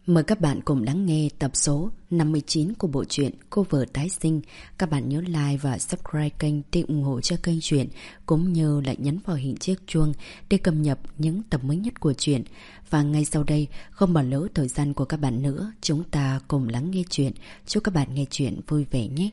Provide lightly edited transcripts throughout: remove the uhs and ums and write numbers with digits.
Mời các bạn cùng lắng nghe tập số 59 của bộ truyện Cô Vợ Tái Sinh. Các bạn nhớ like và subscribe kênh để ủng hộ cho kênh truyện, cũng như lại nhấn vào hình chiếc chuông để cập nhật những tập mới nhất của truyện. Và ngay sau đây, không bỏ lỡ thời gian của các bạn nữa, chúng ta cùng lắng nghe truyện. Chúc các bạn nghe truyện vui vẻ nhé.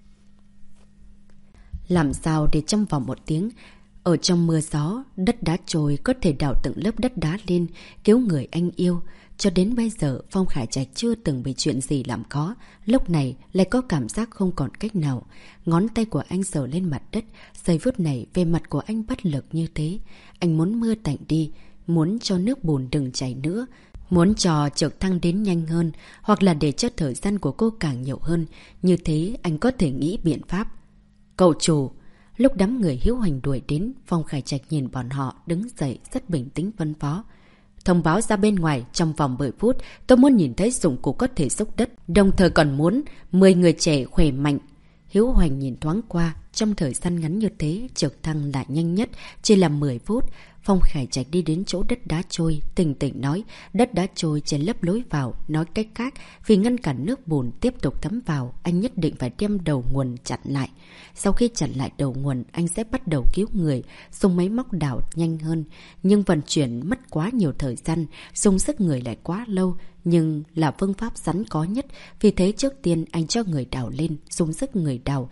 Làm sao để trong vòng 1 tiếng, ở trong mưa gió, đất đá trôi có thể đào từng lớp đất đá lên, cứu người anh yêu. Cho đến bây giờ, Phong Khải Trạch chưa từng bị chuyện gì làm khó. Lúc này lại có cảm giác không còn cách nào. Ngón tay của anh sờ lên mặt đất. Giây phút này, về mặt của anh bất lực như thế. Anh muốn mưa tạnh đi, muốn cho nước bùn đừng chảy nữa, muốn cho trực thăng đến nhanh hơn, hoặc là để cho thời gian của cô càng nhiều hơn. Như thế anh có thể nghĩ biện pháp. Cậu chủ! Lúc đám người Hiếu Hành đuổi đến, Phong Khải Trạch nhìn bọn họ đứng dậy rất bình tĩnh phân phó. Thông báo ra bên ngoài trong vòng 10 phút, tôi muốn nhìn thấy dụng cụ có thể xúc đất, đồng thời còn muốn 10 người trẻ khỏe mạnh. Hiếu Hoành nhìn thoáng qua, trong thời gian ngắn như thế, trực thăng lại nhanh nhất, chỉ là 10 phút. Phong Khải Trạch đi đến chỗ đất đá trôi, tỉnh tỉnh nói, đất đá trôi che lấp lối vào. Nói cách khác, vì ngăn cản nước bùn tiếp tục thấm vào, anh nhất định phải đem đầu nguồn chặn lại. Sau khi chặn lại đầu nguồn, anh sẽ bắt đầu cứu người, dùng máy móc đào nhanh hơn. Nhưng vận chuyển mất quá nhiều thời gian, dùng sức người lại quá lâu, nhưng là phương pháp sẵn có nhất. Vì thế trước tiên anh cho người đào lên, dùng sức người đào,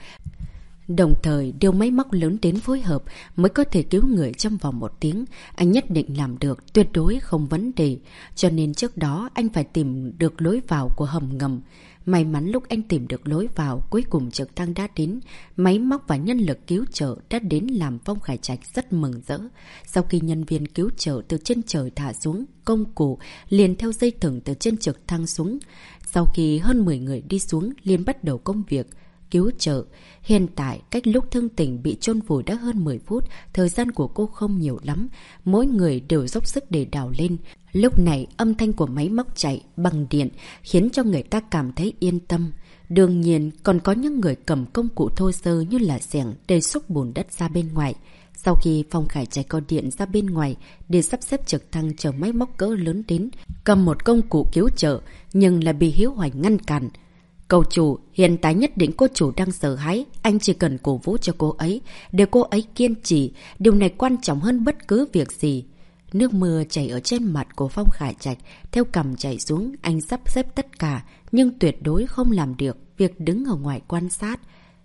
đồng thời điều máy móc lớn đến phối hợp mới có thể cứu người trong vòng 1 tiếng. Anh nhất định làm được, tuyệt đối không vấn đề. Cho nên trước đó anh phải tìm được lối vào của hầm ngầm. May mắn lúc anh tìm được lối vào, cuối cùng trực thăng đã đến. Máy móc và nhân lực cứu trợ đã đến làm Phong Khải Trạch rất mừng rỡ. Sau khi nhân viên cứu trợ từ trên trời thả xuống, công cụ liền theo dây thừng từ trên trực thăng xuống. Sau khi hơn 10 người đi xuống, liền bắt đầu công việc cứu trợ. Hiện tại, cách lúc thương tình bị chôn vùi đã hơn 10 phút, thời gian của cô không nhiều lắm. Mỗi người đều dốc sức để đào lên. Lúc này, âm thanh của máy móc chạy bằng điện khiến cho người ta cảm thấy yên tâm. Đương nhiên, còn có những người cầm công cụ thô sơ như là xẻng để xúc bùn đất ra bên ngoài. Sau khi Phong Khải Trạch có điện ra bên ngoài để sắp xếp trực thăng chờ máy móc cỡ lớn đến, cầm một công cụ cứu trợ nhưng lại bị Hiếu Hoành ngăn cản. Cậu chủ, hiện tại nhất định cô chủ đang sợ hãi, anh chỉ cần cổ vũ cho cô ấy, để cô ấy kiên trì, điều này quan trọng hơn bất cứ việc gì. Nước mưa chảy ở trên mặt của Phong Khải Trạch, theo cằm chảy xuống, anh sắp xếp tất cả, nhưng tuyệt đối không làm được việc đứng ở ngoài quan sát.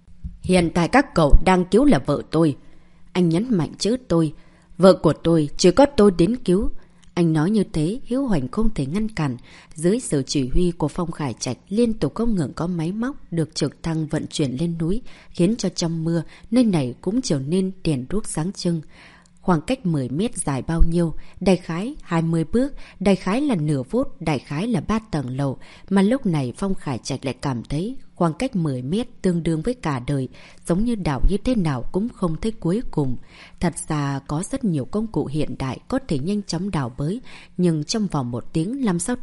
Hiện tại các cậu đang cứu là vợ tôi. Anh nhấn mạnh chữ tôi, vợ của tôi, chỉ có tôi đến cứu. Anh nói như thế, Hiếu Hoành không thể ngăn cản. Dưới sự chỉ huy của Phong Khải Trạch, liên tục không ngừng có máy móc được trực thăng vận chuyển lên núi, khiến cho trong mưa, nơi này cũng trở nên đèn đuốc sáng trưng. Khoảng cách 10 mét dài bao nhiêu? Đại khái 20 bước, đại khái là nửa phút, đại khái là 3 tầng lầu. Mà lúc này Phong Khải Trạch lại cảm thấy khoảng cách 10 mét tương đương với cả đời, giống như đào như thế nào cũng không thấy cuối cùng. Thật ra có rất nhiều công cụ hiện đại có thể nhanh chóng đào bới, nhưng trong vòng 1 tiếng làm sao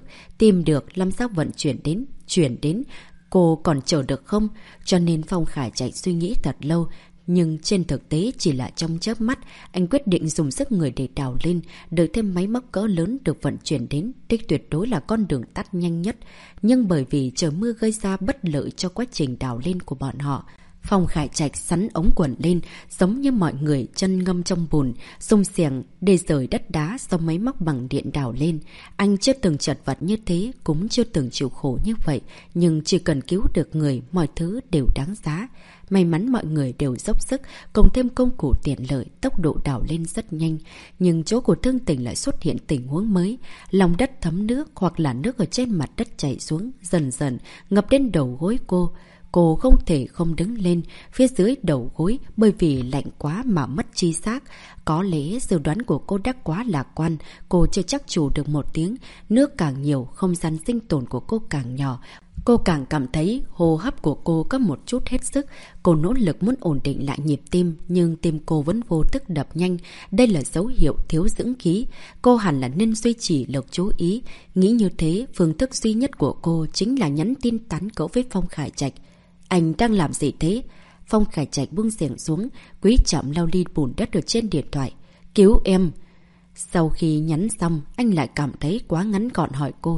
tìm được làm sao vận chuyển đến, cô còn chờ được không? Cho nên Phong Khải Trạch suy nghĩ thật lâu. Nhưng trên thực tế chỉ là trong chớp mắt, anh quyết định dùng sức người để đào lên, đợi thêm máy móc cỡ lớn được vận chuyển đến, đây tuyệt đối là con đường tắt nhanh nhất. Nhưng bởi vì trời mưa gây ra bất lợi cho quá trình đào lên của bọn họ, Phong Khải Trạch sắn ống quần lên, giống như mọi người chân ngâm trong bùn, dùng xẻng để rời đất đá sau máy móc bằng điện đào lên. Anh chưa từng chật vật như thế, cũng chưa từng chịu khổ như vậy, nhưng chỉ cần cứu được người, mọi thứ đều đáng giá. May mắn mọi người đều dốc sức, cộng thêm công cụ tiện lợi, tốc độ đào lên rất nhanh. Nhưng chỗ của thương tình lại xuất hiện tình huống mới. Lòng đất thấm nước hoặc là nước ở trên mặt đất chảy xuống, dần dần ngập đến đầu gối cô. Cô không thể không đứng lên phía dưới đầu gối bởi vì lạnh quá mà mất chi giác. Có lẽ dự đoán của cô đã quá lạc quan, cô chưa chắc chủ được 1 tiếng. Nước càng nhiều, không gian sinh tồn của cô càng nhỏ. Cô càng cảm thấy hô hấp của cô có một chút hết sức. Cô nỗ lực muốn ổn định lại nhịp tim, nhưng tim cô vẫn vô thức đập nhanh. Đây là dấu hiệu thiếu dưỡng khí. Cô hẳn là nên duy trì lực chú ý. Nghĩ như thế, phương thức duy nhất của cô chính là nhắn tin tán gẫu với Phong Khải Trạch. Anh đang làm gì thế? Phong Khải Trạch buông xẻng xuống, quý trọng lau đi bùn đất ở trên điện thoại. Cứu em. Sau khi nhắn xong, anh lại cảm thấy quá ngắn gọn hỏi cô.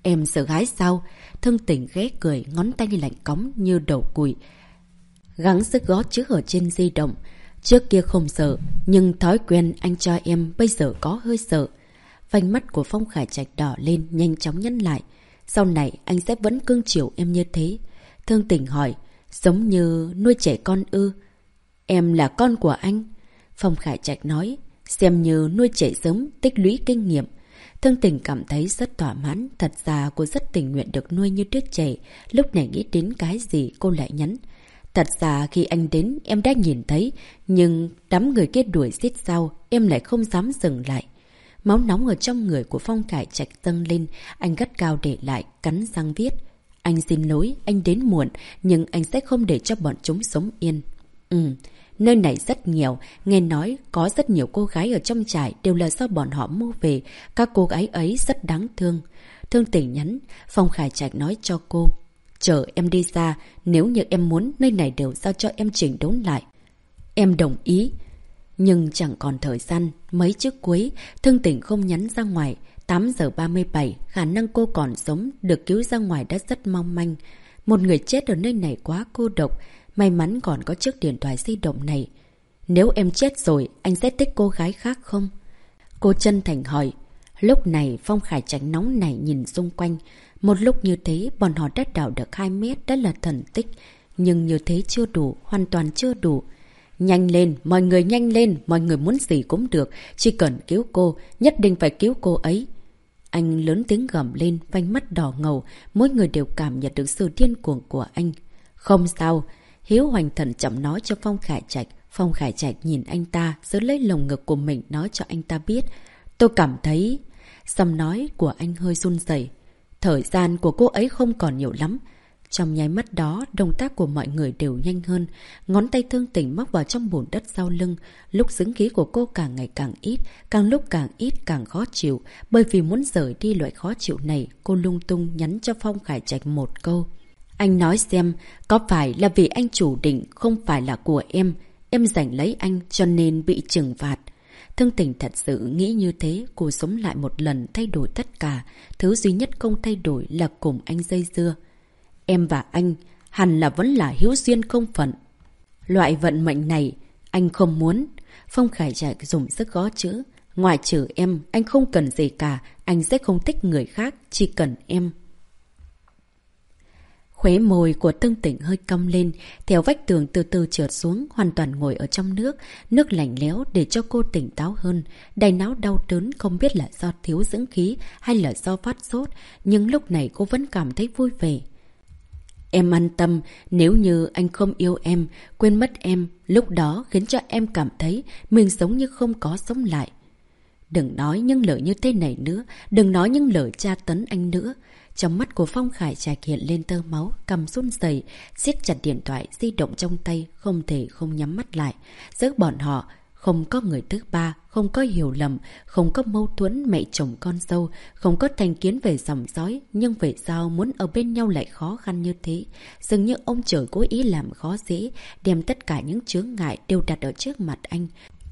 Em sợ hãi sao? Thương Tình ghé cười, ngón tay lạnh cóng như đầu cùi. Gắng sức gõ chữ ở trên di động. Trước kia không sợ, nhưng thói quen anh cho em bây giờ có hơi sợ. Vành mắt của Phong Khải Trạch đỏ lên, nhanh chóng nhăn lại. Sau này anh sẽ vẫn cưng chiều em như thế. Thương Tình hỏi, giống như nuôi trẻ con ư? Em là con của anh. Phong Khải Trạch nói, xem như nuôi trẻ sớm, tích lũy kinh nghiệm. Thương Tình cảm thấy rất thỏa mãn. Thật ra cô rất tình nguyện được nuôi như đứa trẻ. Lúc này nghĩ đến cái gì cô lại nhắn. Thật ra khi anh đến em đã nhìn thấy, nhưng đám người kia đuổi giết sau, em lại không dám dừng lại. Máu nóng ở trong người của Phong Khải Trạch dâng lên, anh gắt gao để lại, cắn răng viết. Anh xin lỗi, anh đến muộn, nhưng anh sẽ không để cho bọn chúng sống yên. Nơi này rất nghèo, nghe nói có rất nhiều cô gái ở trong trại đều là do bọn họ mua về, các cô gái ấy rất đáng thương. Thương Tình nhắn, Phong Khải Trạch nói cho cô. Chờ em đi ra, nếu như em muốn, nơi này đều giao cho em chỉnh đốn lại. Em đồng ý. Nhưng chẳng còn thời gian, mấy trước cuối, Thương Tình không nhắn ra ngoài. 8 giờ 37, khả năng cô còn sống, được cứu ra ngoài đã rất mong manh. Một người chết ở nơi này quá cô độc, may mắn còn có chiếc điện thoại di động này. Nếu em chết rồi, anh sẽ thích cô gái khác không? Cô chân thành hỏi. Lúc này, Phong Khải Trạch nóng nảy nhìn xung quanh. Một lúc như thế, bọn họ đã đào được 2 mét, đã là thần tích. Nhưng như thế chưa đủ, hoàn toàn chưa đủ. Nhanh lên, mọi người nhanh lên, mọi người muốn gì cũng được. Chỉ cần cứu cô, nhất định phải cứu cô ấy. Anh lớn tiếng gầm lên, vành mắt đỏ ngầu, mỗi người đều cảm nhận được sự điên cuồng của anh. Không sao, Hiếu Hoành thận chậm nói cho Phong Khải Trạch. Phong Khải Trạch nhìn anh ta, giữ lấy lồng ngực của mình nói cho anh ta biết. Tôi cảm thấy... Giọng nói của anh hơi run rẩy. Thời gian của cô ấy không còn nhiều lắm. Trong nháy mắt đó, động tác của mọi người đều nhanh hơn. Ngón tay Thương Tình móc vào trong bùn đất sau lưng. Lúc dưỡng khí của cô càng ngày càng ít, càng lúc càng ít càng khó chịu. Bởi vì muốn rời đi loại khó chịu này, cô lung tung nhắn cho Phong Khải Trạch một câu. Anh nói xem, có phải là vì anh chủ định không phải là của em giành lấy anh cho nên bị trừng phạt. Thương Tình thật sự nghĩ như thế, cô sống lại một lần thay đổi tất cả. Thứ duy nhất không thay đổi là cùng anh dây dưa. Em và anh hẳn là vẫn là hữu duyên không phận. Loại vận mệnh này anh không muốn. Phong Khải Trạch dùng sức gõ chữ. Ngoài trừ em, anh không cần gì cả. Anh sẽ không thích người khác, chỉ cần em. Khóe môi của Thương Tình hơi cong lên, theo vách tường từ từ trượt xuống, hoàn toàn ngồi ở trong nước. Nước lạnh lẽo để cho cô tỉnh táo hơn. Đai não đau đớn không biết là do thiếu dưỡng khí hay là do phát sốt, nhưng lúc này cô vẫn cảm thấy vui vẻ. Em an tâm, nếu như anh không yêu em, quên mất em, lúc đó khiến cho em cảm thấy mình giống như không có sống lại. Đừng nói những lời như thế này nữa, đừng nói những lời tra tấn anh nữa. Trong mắt của Phong Khải Trạch hiện lên tơ máu, cầm run rẩy, siết chặt điện thoại di động trong tay, không thể không nhắm mắt lại. Giữa bọn họ, không có người thứ ba, không có hiểu lầm, không có mâu thuẫn mẹ chồng con dâu, không có thành kiến về dòng dõi, nhưng vì sao muốn ở bên nhau lại khó khăn như thế? Dường như ông trời cố ý làm khó dễ, đem tất cả những chướng ngại đều đặt ở trước mặt anh.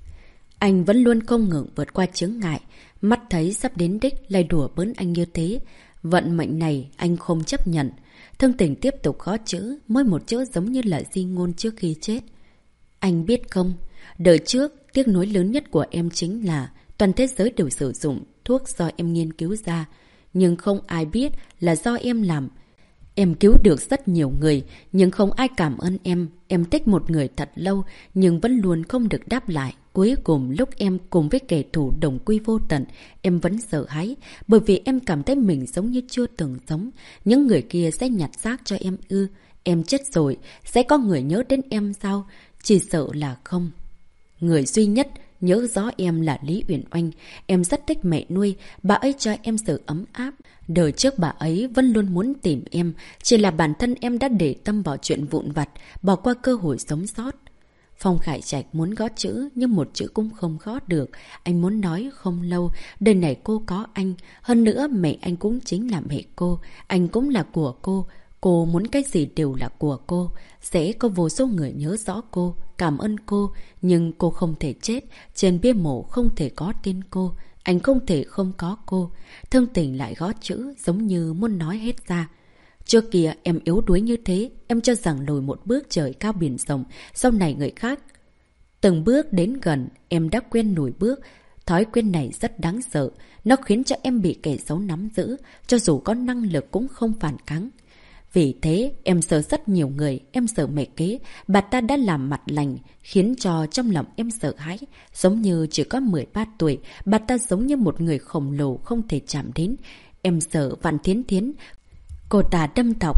Anh vẫn luôn không ngừng vượt qua chướng ngại, mắt thấy sắp đến đích lại đùa bỡn anh như thế. Vận mệnh này anh không chấp nhận. Thương Tình tiếp tục gõ chữ, mỗi một chữ giống như là di ngôn trước khi chết. Anh biết không, đời trước, tiếc nuối lớn nhất của em chính là toàn thế giới đều sử dụng thuốc do em nghiên cứu ra. Nhưng không ai biết là do em làm. Em cứu được rất nhiều người, nhưng không ai cảm ơn em. Em thích một người thật lâu, nhưng vẫn luôn không được đáp lại. Cuối cùng lúc em cùng với kẻ thù đồng quy vô tận, em vẫn sợ hãi, bởi vì em cảm thấy mình giống như chưa từng sống. Những người kia sẽ nhặt xác cho em ư? Em chết rồi, sẽ có người nhớ đến em sao? Chỉ sợ là không. Người duy nhất nhớ rõ em là Lý Uyển Oanh. Em rất thích mẹ nuôi, bà ấy cho em sự ấm áp. Đời trước bà ấy vẫn luôn muốn tìm em, chỉ là bản thân em đã để tâm vào chuyện vụn vặt, bỏ qua cơ hội sống sót. Phong Khải Trạch muốn gõ chữ, nhưng một chữ cũng không gõ được. Anh muốn nói không lâu, đời này cô có anh. Hơn nữa mẹ anh cũng chính là mẹ cô, anh cũng là của cô. Cô muốn cái gì đều là của cô. Sẽ có vô số người nhớ rõ cô, cảm ơn cô. Nhưng cô không thể chết, trên bia mộ không thể có tên cô. Anh không thể không có cô. Thương Tình lại gõ chữ giống như muốn nói hết ra. Trước kia em yếu đuối như thế, em cho rằng lùi một bước trời cao biển rộng, sau này người khác. Từng bước đến gần, em đã quen lùi bước. Thói quen này rất đáng sợ, nó khiến cho em bị kẻ xấu nắm giữ, cho dù có năng lực cũng không phản kháng. Vì thế, em sợ rất nhiều người, em sợ mẹ kế, bà ta đã làm mặt lành, khiến cho trong lòng em sợ hãi. Giống như chỉ có 13 tuổi, bà ta giống như một người khổng lồ không thể chạm đến. Em sợ Vạn Thiến Thiến, cô ta đâm thọc.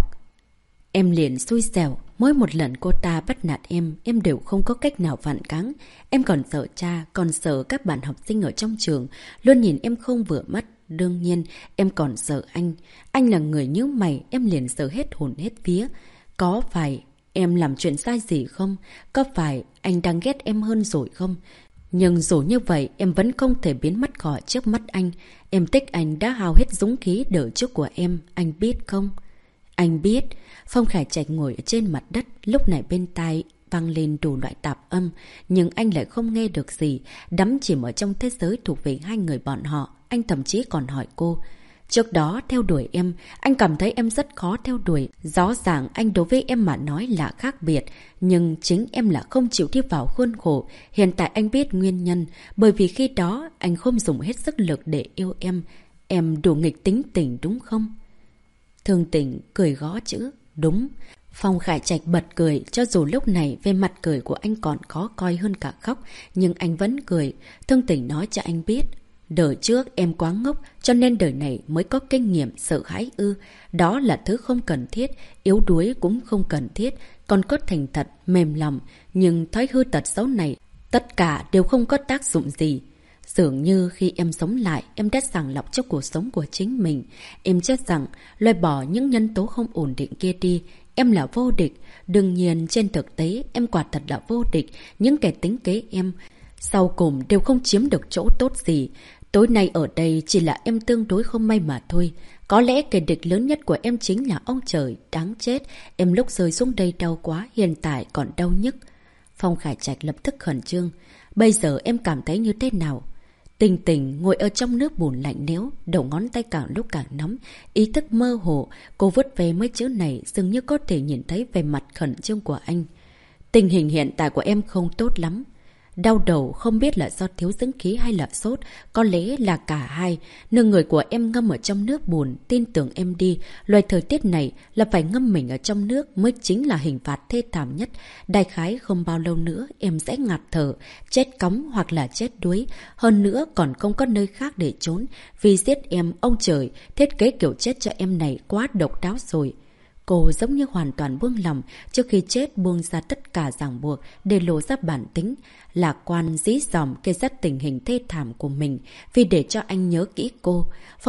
Em liền xui xẻo, mỗi một lần cô ta bắt nạt em đều không có cách nào phản kháng. Em còn sợ cha, còn sợ các bạn học sinh ở trong trường, luôn nhìn em không vừa mắt. Đương nhiên, em còn sợ anh. Anh là người như mày, em liền sợ hết hồn hết vía. Có phải em làm chuyện sai gì không? Có phải anh đang ghét em hơn rồi không? Nhưng dù như vậy, em vẫn không thể biến mất khỏi trước mắt anh. Em thích anh đã hao hết dũng khí đỡ trước của em, anh biết không? Anh biết. Phong Khải Trạch ngồi ở trên mặt đất, lúc này bên tai vang lên đủ loại tạp âm, nhưng anh lại không nghe được gì, đắm chìm ở trong thế giới thuộc về hai người bọn họ. Anh thậm chí còn hỏi cô. Trước đó theo đuổi em, anh cảm thấy em rất khó theo đuổi. Rõ ràng anh đối với em mà nói là khác biệt, nhưng chính em là không chịu đi vào khuôn khổ. Hiện tại anh biết nguyên nhân, bởi vì khi đó anh không dùng hết sức lực để yêu em. Em đủ nghịch tính tình đúng không? Thương Tình cười gõ chữ. Đúng. Phong Khải Trạch bật cười, cho dù lúc này về mặt cười của anh còn khó coi hơn cả khóc, nhưng anh vẫn cười. Thương Tình nói cho anh biết. Đời trước em quá ngốc, cho nên đời này mới có kinh nghiệm sợ hãi ư. Đó là thứ không cần thiết, yếu đuối cũng không cần thiết, còn có thành thật, mềm lòng. Nhưng thói hư tật xấu này, tất cả đều không có tác dụng gì. Dường như khi em sống lại, em đã sàng lọc cho cuộc sống của chính mình. Em chắc rằng, loại bỏ những nhân tố không ổn định kia đi, em là vô địch. Đương nhiên, trên thực tế, em quả thật là vô địch. Những kẻ tính kế em, sau cùng đều không chiếm được chỗ tốt gì. Tối nay ở đây chỉ là em tương đối không may mà thôi. Có lẽ kẻ địch lớn nhất của em chính là ông trời, đáng chết. Em lúc rơi xuống đây đau quá, hiện tại còn đau nhức. Phong Khải Trạch lập tức khẩn trương. Bây giờ em cảm thấy như thế nào? Tình Tình ngồi ở trong nước bùn lạnh lẽo, đầu ngón tay càng lúc càng nóng, ý thức mơ hồ. Cô vứt về mấy chữ này, dường như có thể nhìn thấy về mặt khẩn trương của anh. Tình hình hiện tại của em không tốt lắm. Đau đầu không biết là do thiếu dưỡng khí hay là sốt, có lẽ là cả hai. Nương người của em ngâm ở trong nước bùn, tin tưởng em đi, loài thời tiết này là phải ngâm mình ở trong nước mới chính là hình phạt thê thảm nhất. Đại khái không bao lâu nữa em sẽ ngạt thở, chết cóng hoặc là chết đuối. Hơn nữa còn không có nơi khác để trốn. Vì giết em, ông trời thiết kế kiểu chết cho em này quá độc đáo rồi. Cô giống như hoàn toàn buông lòng, trước khi chết buông ra tất cả ràng buộc để lộ ra bản tính. Lạc quan dí dòm kể ra tình hình thê thảm của mình vì để cho anh nhớ kỹ cô.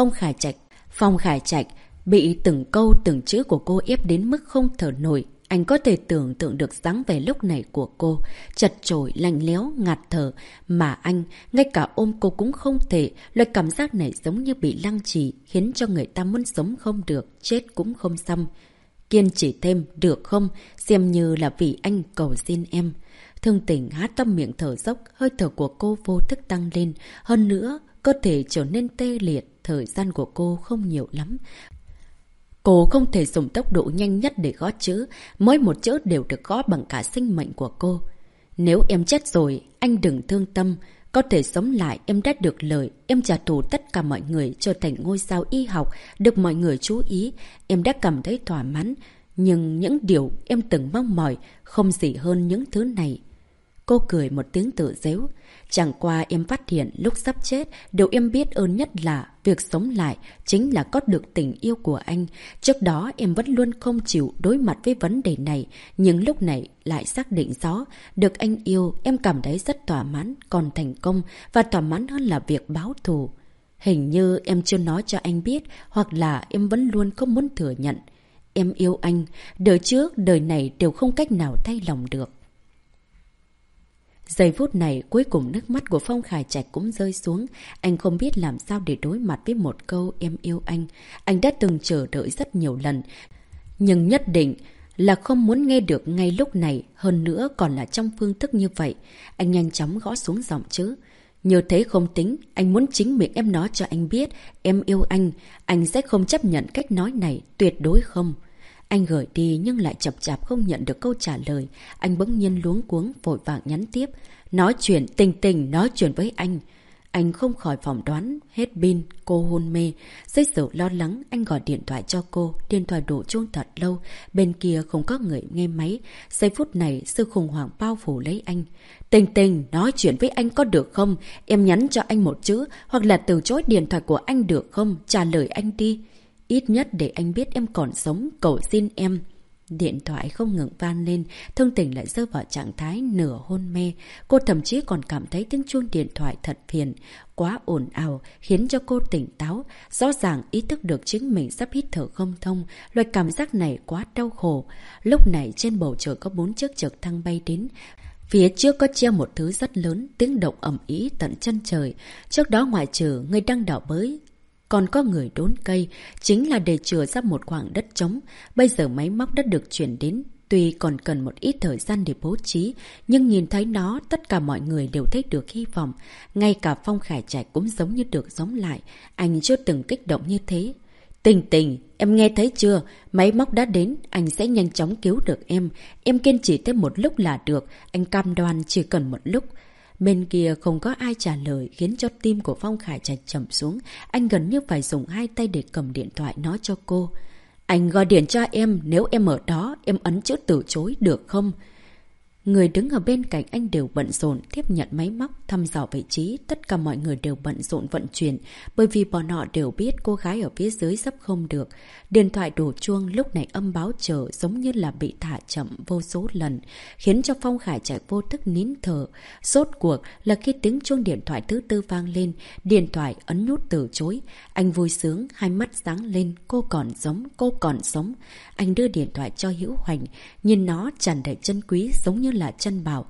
Phong Khải Trạch bị từng câu từng chữ của cô ép đến mức không thở nổi. Anh có thể tưởng tượng được dáng vẻ lúc này của cô, chật chội, lạnh lẽo, ngạt thở. Mà anh, ngay cả ôm cô cũng không thể. Loại cảm giác này giống như bị lăng trì, khiến cho người ta muốn sống không được, chết cũng không xong. Kiên trì thêm, được không? Xem như là vì anh cầu xin em. Thương Tình há to miệng thở dốc, hơi thở của cô vô thức tăng lên. Hơn nữa, cơ thể trở nên tê liệt, thời gian của cô không nhiều lắm. Cô không thể dùng tốc độ nhanh nhất để gõ chữ, mỗi một chữ đều được gõ bằng cả sinh mệnh của cô. Nếu em chết rồi, anh đừng thương tâm. Có thể sống lại, em đã được lời. Em trả thù tất cả mọi người, trở thành ngôi sao y học, được mọi người chú ý. Em đã cảm thấy thỏa mãn. Nhưng những điều em từng mong mỏi, không gì hơn những thứ này. Cô cười một tiếng tự giễu. Chẳng qua em phát hiện lúc sắp chết, điều em biết ơn nhất là việc sống lại chính là có được tình yêu của anh. Trước đó em vẫn luôn không chịu đối mặt với vấn đề này, nhưng lúc này lại xác định rõ. Được anh yêu, em cảm thấy rất thỏa mãn, còn thành công, và thỏa mãn hơn là việc báo thù. Hình như em chưa nói cho anh biết, hoặc là em vẫn luôn không muốn thừa nhận. Em yêu anh, đời trước, đời này đều không cách nào thay lòng được. Giây phút này, cuối cùng nước mắt của Phong Khải Trạch cũng rơi xuống. Anh không biết làm sao để đối mặt với một câu em yêu anh. Anh đã từng chờ đợi rất nhiều lần, nhưng nhất định là không muốn nghe được ngay lúc này, hơn nữa còn là trong phương thức như vậy. Anh nhanh chóng gõ xuống dòng chữ. Như thế không tính, anh muốn chính miệng em nói cho anh biết em yêu anh sẽ không chấp nhận cách nói này, tuyệt đối không. Anh gửi đi nhưng lại chậm chạp không nhận được câu trả lời. Anh bỗng nhiên luống cuống vội vàng nhắn tiếp. Nói chuyện, Tình nói chuyện với anh. Anh không khỏi phỏng đoán, hết pin, cô hôn mê. Dưới sự lo lắng, anh gọi điện thoại cho cô. Điện thoại đổ chuông thật lâu, bên kia không có người nghe máy. Giây phút này, sự khủng hoảng bao phủ lấy anh. Tình, nói chuyện với anh có được không? Em nhắn cho anh một chữ, hoặc là từ chối điện thoại của anh được không? Trả lời anh đi. Ít nhất để anh biết em còn sống, cầu xin em. Điện thoại không ngừng vang lên, Thương Tình lại rơi vào trạng thái nửa hôn mê. Cô thậm chí còn cảm thấy tiếng chuông điện thoại thật phiền, quá ồn ào, khiến cho cô tỉnh táo. Rõ ràng ý thức được chính mình sắp hít thở không thông, loại cảm giác này quá đau khổ. Lúc này trên bầu trời có 4 chiếc trực thăng bay đến. Phía trước có treo một thứ rất lớn, tiếng động ầm ĩ tận chân trời. Trước đó ngoại trừ người đang đào bới, còn có người đốn cây, chính là để chừa ra một khoảng đất trống. Bây giờ máy móc đã được chuyển đến, tuy còn cần một ít thời gian để bố trí, nhưng nhìn thấy nó, tất cả mọi người đều thấy được hy vọng. Ngay cả Phong Khải Trạch cũng giống như được sống lại, anh chưa từng kích động như thế. Tình, em nghe thấy chưa? Máy móc đã đến, anh sẽ nhanh chóng cứu được em. Em kiên trì thêm một lúc là được, anh cam đoan chỉ cần một lúc. Bên kia không có ai trả lời khiến cho tim của Phong Khải Trạch trầm xuống. Anh gần như phải dùng hai tay để cầm điện thoại nói cho cô. Anh gọi điện cho em, nếu em ở đó, em ấn chữ từ chối được không? Người đứng ở bên cạnh anh đều bận rộn tiếp nhận máy móc, thăm dò vị trí. Tất cả mọi người đều bận rộn vận chuyển, bởi vì bọn họ đều biết cô gái ở phía dưới sắp không được. Điện thoại đổ chuông lúc này âm báo chờ giống như là bị thả chậm vô số lần, khiến cho Phong Khải Trạch vô thức nín thở. Rốt cuộc là khi tiếng chuông điện thoại thứ tư vang lên, điện thoại ấn nút từ chối. Anh vui sướng, hai mắt sáng lên, cô còn sống. Anh đưa điện thoại cho Hữu Hoành, nhìn nó tràn đầy chân quý giống như là chân bảo.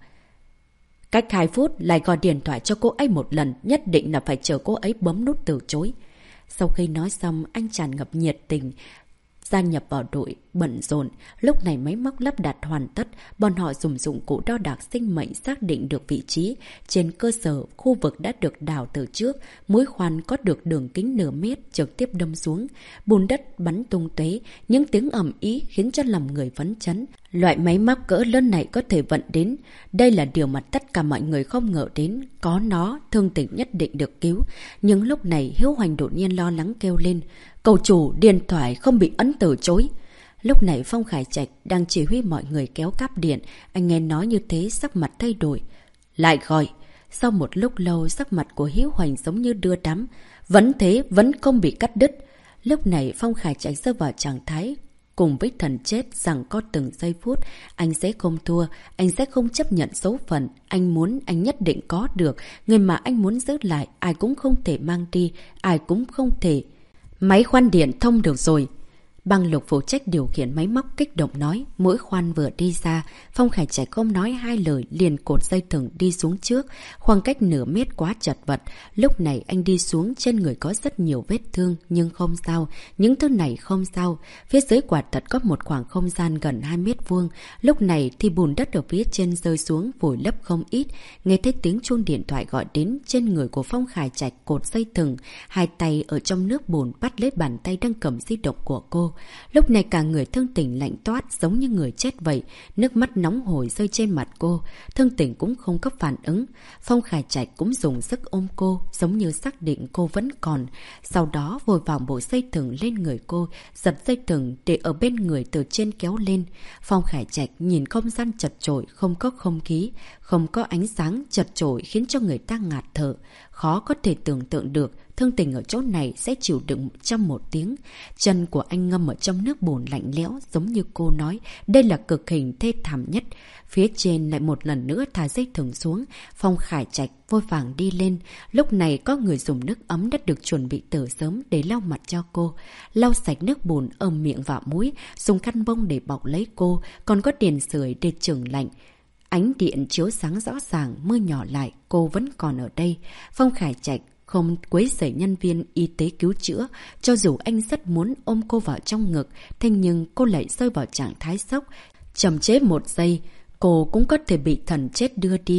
Cách 2 phút lại gọi điện thoại cho cô ấy một lần, nhất định là phải chờ cô ấy bấm nút từ chối. Sau khi nói xong, anh tràn ngập nhiệt tình gia nhập vào đội bận rộn. Lúc này máy móc lắp đặt hoàn tất, bọn họ dùng dụng cụ đo đạc sinh mệnh xác định được vị trí. Trên cơ sở, khu vực đã được đào từ trước, mũi khoan có được đường kính nửa mét trực tiếp đâm xuống. Bùn đất bắn tung tóe, những tiếng ầm ĩ khiến cho lòng người phấn chấn. Loại máy móc cỡ lớn này có thể vận đến. Đây là điều mà tất cả mọi người không ngờ đến. Có nó, Thương Tình nhất định được cứu. Nhưng lúc này Hiếu Hoành đột nhiên lo lắng kêu lên. Cậu chủ, điện thoại không bị ấn từ chối. Lúc này Phong Khải Trạch đang chỉ huy mọi người kéo cáp điện. Anh nghe nói như thế sắc mặt thay đổi. Lại gọi. Sau một lúc lâu sắc mặt của Hiếu Hoành giống như đưa đám. Vẫn thế, vẫn không bị cắt đứt. Lúc này Phong Khải Trạch rơi vào trạng thái cùng với thần chết rằng có từng giây phút. Anh sẽ không thua, anh sẽ không chấp nhận số phận. Anh muốn, anh nhất định có được. Người mà anh muốn giữ lại, ai cũng không thể mang đi, ai cũng không thể. Máy khoan điện thông được rồi. Băng Lục phụ trách điều khiển máy móc kích động nói. Mỗi khoan vừa đi ra, Phong Khải Trạch không nói hai lời liền cột dây thừng đi xuống trước. Khoảng cách nửa mét quá chật vật. Lúc này anh đi xuống, trên người có rất nhiều vết thương, nhưng không sao. Những thứ này không sao. Phía dưới quả thật có một khoảng không gian gần 2 mét vuông. Lúc này thì bùn đất ở phía trên rơi xuống vùi lấp không ít. Nghe thấy tiếng chuông điện thoại gọi đến, trên người của Phong Khải Trạch cột dây thừng, hai tay ở trong nước bùn bắt lấy bàn tay đang cầm di động của cô. Lúc này cả người Thương Tình lạnh toát giống như người chết vậy, nước mắt nóng hổi rơi trên mặt cô. Thương Tình cũng không có phản ứng. Phong Khải Trạch cũng dùng sức ôm cô, giống như xác định cô vẫn còn. Sau đó vội vàng bộ dây thừng lên người cô, giật dây thừng để ở bên người từ trên kéo lên. Phong Khải Trạch nhìn không gian chật chội, không có không khí, không có ánh sáng, chật chội khiến cho người ta ngạt thở. Khó có thể tưởng tượng được Thương Tình ở chỗ này sẽ chịu đựng trong 1 tiếng. Chân của anh ngâm ở trong nước bùn lạnh lẽo, giống như cô nói, đây là cực hình thê thảm nhất. Phía trên lại một lần nữa thả dây thừng xuống. Phong Khải Trạch vội vàng đi lên. Lúc này có người dùng nước ấm đã được chuẩn bị từ sớm để lau mặt cho cô. Lau sạch nước bùn ở miệng và mũi, dùng khăn bông để bọc lấy cô, còn có đèn sưởi để chừng lạnh. Ánh điện chiếu sáng rõ ràng, mưa nhỏ lại, cô vẫn còn ở đây. Phong Khải Trạch không quấy rầy nhân viên y tế cứu chữa, cho dù anh rất muốn ôm cô vào trong ngực, thế nhưng cô lại rơi vào trạng thái sốc. Chậm chế 1 giây, cô cũng có thể bị thần chết đưa đi.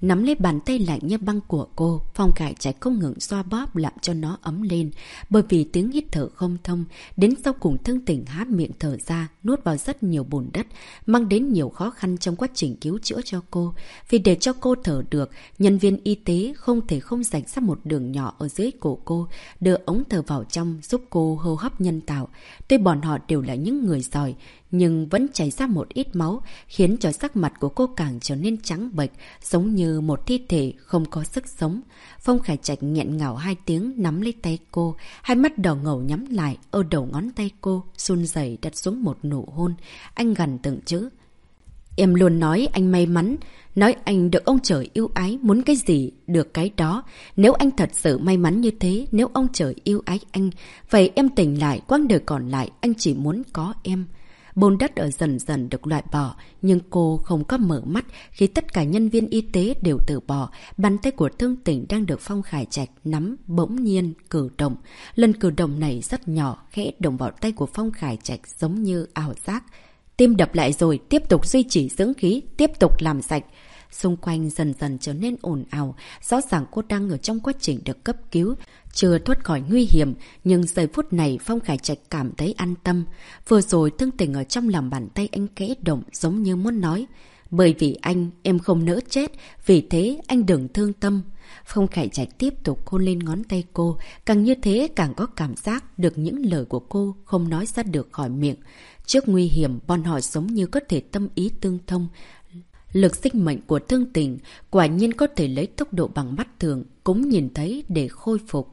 nắm lấy bàn tay lạnh như băng của cô. Phong Khải Trạch không ngừng xoa bóp làm cho nó ấm lên. Bởi vì tiếng hít thở không thông, đến sau cùng Thương Tỉnh há miệng thở ra, nuốt vào rất nhiều bùn đất, mang đến nhiều khó khăn trong quá trình cứu chữa cho cô. Vì để cho cô thở được, nhân viên y tế không thể không rạch ra một đường nhỏ ở dưới cổ cô, đưa ống thở vào trong giúp cô hô hấp nhân tạo. Tuy bọn họ đều là những người giỏi, nhưng vẫn chảy ra một ít máu, khiến cho sắc mặt của cô càng trở nên trắng bệch, giống như một thi thể không có sức sống. Phong Khải Trạch nghẹn ngào 2 tiếng nắm lấy tay cô, hai mắt đỏ ngầu nhắm lại, ở đầu ngón tay cô, run rẩy đặt xuống một nụ hôn. Anh gằn từng chữ. Em luôn nói anh may mắn, nói anh được ông trời yêu ái, muốn cái gì, được cái đó. Nếu anh thật sự may mắn như thế, nếu ông trời yêu ái anh, vậy em tỉnh lại, quãng đời còn lại, anh chỉ muốn có em. Bùn đất ở dần dần được loại bỏ, nhưng cô không có mở mắt khi tất cả nhân viên y tế đều từ bỏ. Bàn tay của Thương Tỉnh đang được Phong Khải Trạch nắm bỗng nhiên cử động. Lần cử động này rất nhỏ, khẽ động vào tay của Phong Khải Trạch giống như ảo giác. Tim đập lại rồi, tiếp tục duy trì dưỡng khí, tiếp tục làm sạch. Xung quanh dần dần trở nên ồn ào, rõ ràng cô đang ở trong quá trình được cấp cứu, chưa thoát khỏi nguy hiểm, nhưng giây phút này Phong Khải Trạch cảm thấy an tâm. Vừa rồi Thương Tỉnh ở trong lòng bàn tay anh khẽ động giống như muốn nói, bởi vì anh, em không nỡ chết, vì thế anh đừng thương tâm. Phong Khải Trạch tiếp tục hôn lên ngón tay cô, càng như thế càng có cảm giác được những lời của cô không nói ra được khỏi miệng. Trước nguy hiểm, bọn họ giống như có thể tâm ý tương thông. Lực sinh mệnh của Thương Tỉnh quả nhiên có thể lấy tốc độ bằng mắt thường cũng nhìn thấy để khôi phục.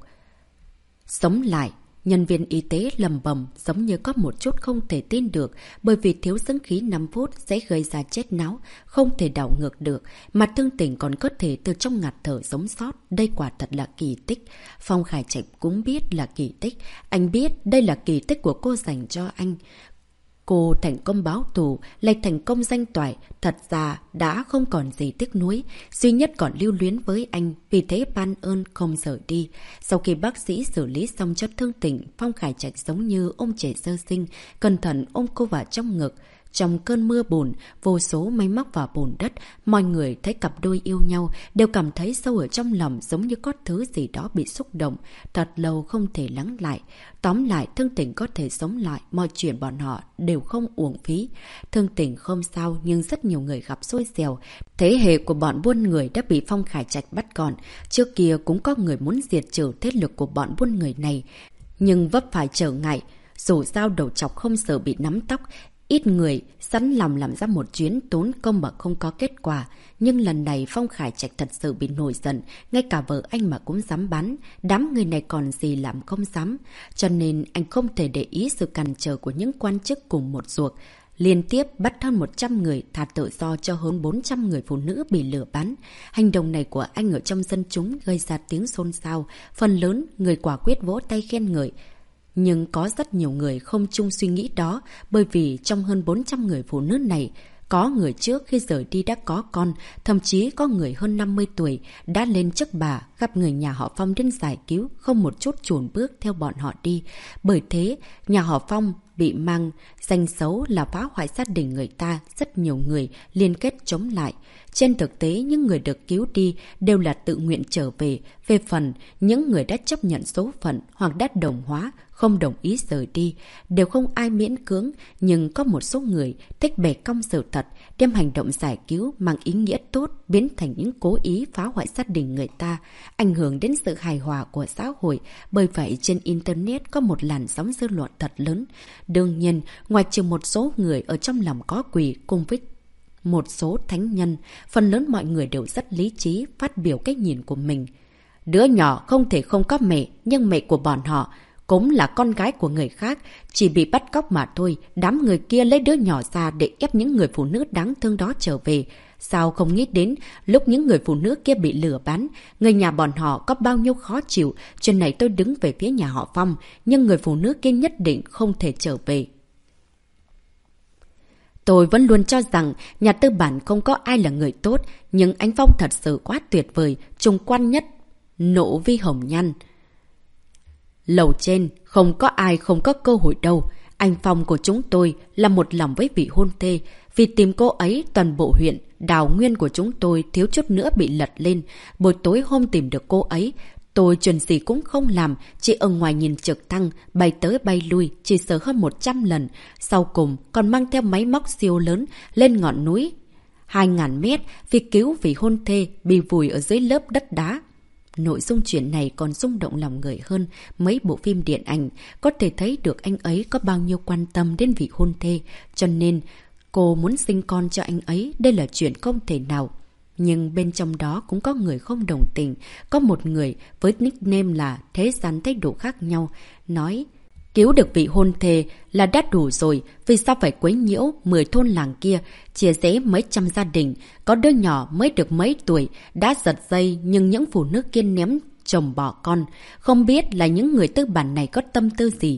Sống lại, nhân viên y tế lầm bầm giống như có một chút không thể tin được, bởi vì thiếu dưỡng khí 5 phút sẽ gây ra chết não, không thể đảo ngược được, mà Thương Tỉnh còn có thể từ trong ngạt thở sống sót. Đây quả thật là kỳ tích. Phong Khải Trạch cũng biết là kỳ tích, anh biết đây là kỳ tích của cô dành cho anh. Cô thành công báo thù, lại thành công danh toại, thật ra đã không còn gì tiếc nuối, duy nhất còn lưu luyến với anh, vì thế ban ơn không rời đi. Sau khi bác sĩ xử lý xong cho Thương Tỉnh, Phong Khải Trạch giống như ôm trẻ sơ sinh, cẩn thận ôm cô vào trong ngực. Trong cơn mưa bùn, vô số máy móc vào bùn đất, mọi người thấy cặp đôi yêu nhau đều cảm thấy sâu ở trong lòng giống như có thứ gì đó bị xúc động, thật lâu không thể lắng lại. Tóm lại, Thương Tỉnh có thể sống lại, mọi chuyện bọn họ đều không uổng phí. Thương Tỉnh không sao, nhưng rất nhiều người gặp xui xẻo. Thế hệ của bọn buôn người đã bị Phong Khải Trạch bắt gọn. Trước kia cũng có người muốn diệt trừ thế lực của bọn buôn người này, nhưng vấp phải trở ngại. Dù sao đầu chọc không sợ bị nắm tóc, ít người sẵn lòng làm ra một chuyến tốn công mà không có kết quả. Nhưng lần này Phong Khải Trạch thật sự bị nổi giận, ngay cả vợ anh mà cũng dám bắn, đám người này còn gì làm không dám. Cho nên anh không thể để ý sự cản trở của những quan chức cùng một ruột. Liên tiếp bắt hơn 100 người, thả tự do cho hơn 400 người phụ nữ bị lừa bán. Hành động này của anh ở trong dân chúng gây ra tiếng xôn xao, phần lớn người quả quyết vỗ tay khen ngợi. Nhưng có rất nhiều người không chung suy nghĩ đó, bởi vì trong hơn 400 người phụ nữ này, có người trước khi rời đi đã có con, thậm chí có người hơn 50 tuổi đã lên chức bà, gặp người nhà họ Phong đến giải cứu, không một chút chùn bước theo bọn họ đi. Bởi thế, nhà họ Phong bị mang danh xấu là phá hoại gia đình người ta, rất nhiều người liên kết chống lại. Trên thực tế, những người được cứu đi đều là tự nguyện trở về. Về phần, những người đã chấp nhận số phận hoặc đã đồng hóa, không đồng ý rời đi, đều không ai miễn cưỡng. Nhưng có một số người thích bẻ cong sự thật, đem hành động giải cứu mang ý nghĩa tốt biến thành những cố ý phá hoại gia đình người ta, ảnh hưởng đến sự hài hòa của xã hội. Bởi vậy, trên Internet có một làn sóng dư luận thật lớn. Đương nhiên, ngoài trừ một số người ở trong lòng có quỷ cùng với một số thánh nhân, phần lớn mọi người đều rất lý trí, phát biểu cách nhìn của mình. Đứa nhỏ không thể không có mẹ, nhưng mẹ của bọn họ cũng là con gái của người khác, chỉ bị bắt cóc mà thôi. Đám người kia lấy đứa nhỏ ra để ép những người phụ nữ đáng thương đó trở về. Sao không nghĩ đến lúc những người phụ nữ kia bị lừa bán, người nhà bọn họ có bao nhiêu khó chịu. Chuyện này tôi đứng về phía nhà họ Phong, nhưng người phụ nữ kia nhất định không thể trở về. Tôi vẫn luôn cho rằng nhà tư bản không có ai là người tốt, nhưng anh Phong thật sự quá tuyệt vời, trùng quan nhất, nộ vi hồng nhan. Lầu trên, không có ai không có cơ hội đâu. Anh Phong của chúng tôi là một lòng với vị hôn thê. Vì tìm cô ấy, toàn bộ huyện, Đào Nguyên của chúng tôi thiếu chút nữa bị lật lên. Buổi tối hôm tìm được cô ấy, tôi chuyện gì cũng không làm, chỉ ở ngoài nhìn trực thăng, bay tới bay lui, chỉ sợ hơn 100 lần. Sau cùng, còn mang theo máy móc siêu lớn lên ngọn núi 2.000 mét vì cứu vị hôn thê bị vùi ở dưới lớp đất đá. Nội dung chuyện này còn rung động lòng người hơn mấy bộ phim điện ảnh, có thể thấy được anh ấy có bao nhiêu quan tâm đến vị hôn thê, cho nên cô muốn sinh con cho anh ấy, đây là chuyện không thể nào. Nhưng bên trong đó cũng có người không đồng tình, có một người với nickname là Thế Gian Thái Độ Khác Nhau, nói cứu được vị hôn thê là đã đủ rồi, vì sao phải quấy nhiễu 10 thôn làng kia, chia rẽ mấy trăm gia đình, có đứa nhỏ mới được mấy tuổi, đã giật dây nhưng những phụ nữ kiên ném chồng bỏ con, không biết là những người tư bản này có tâm tư gì.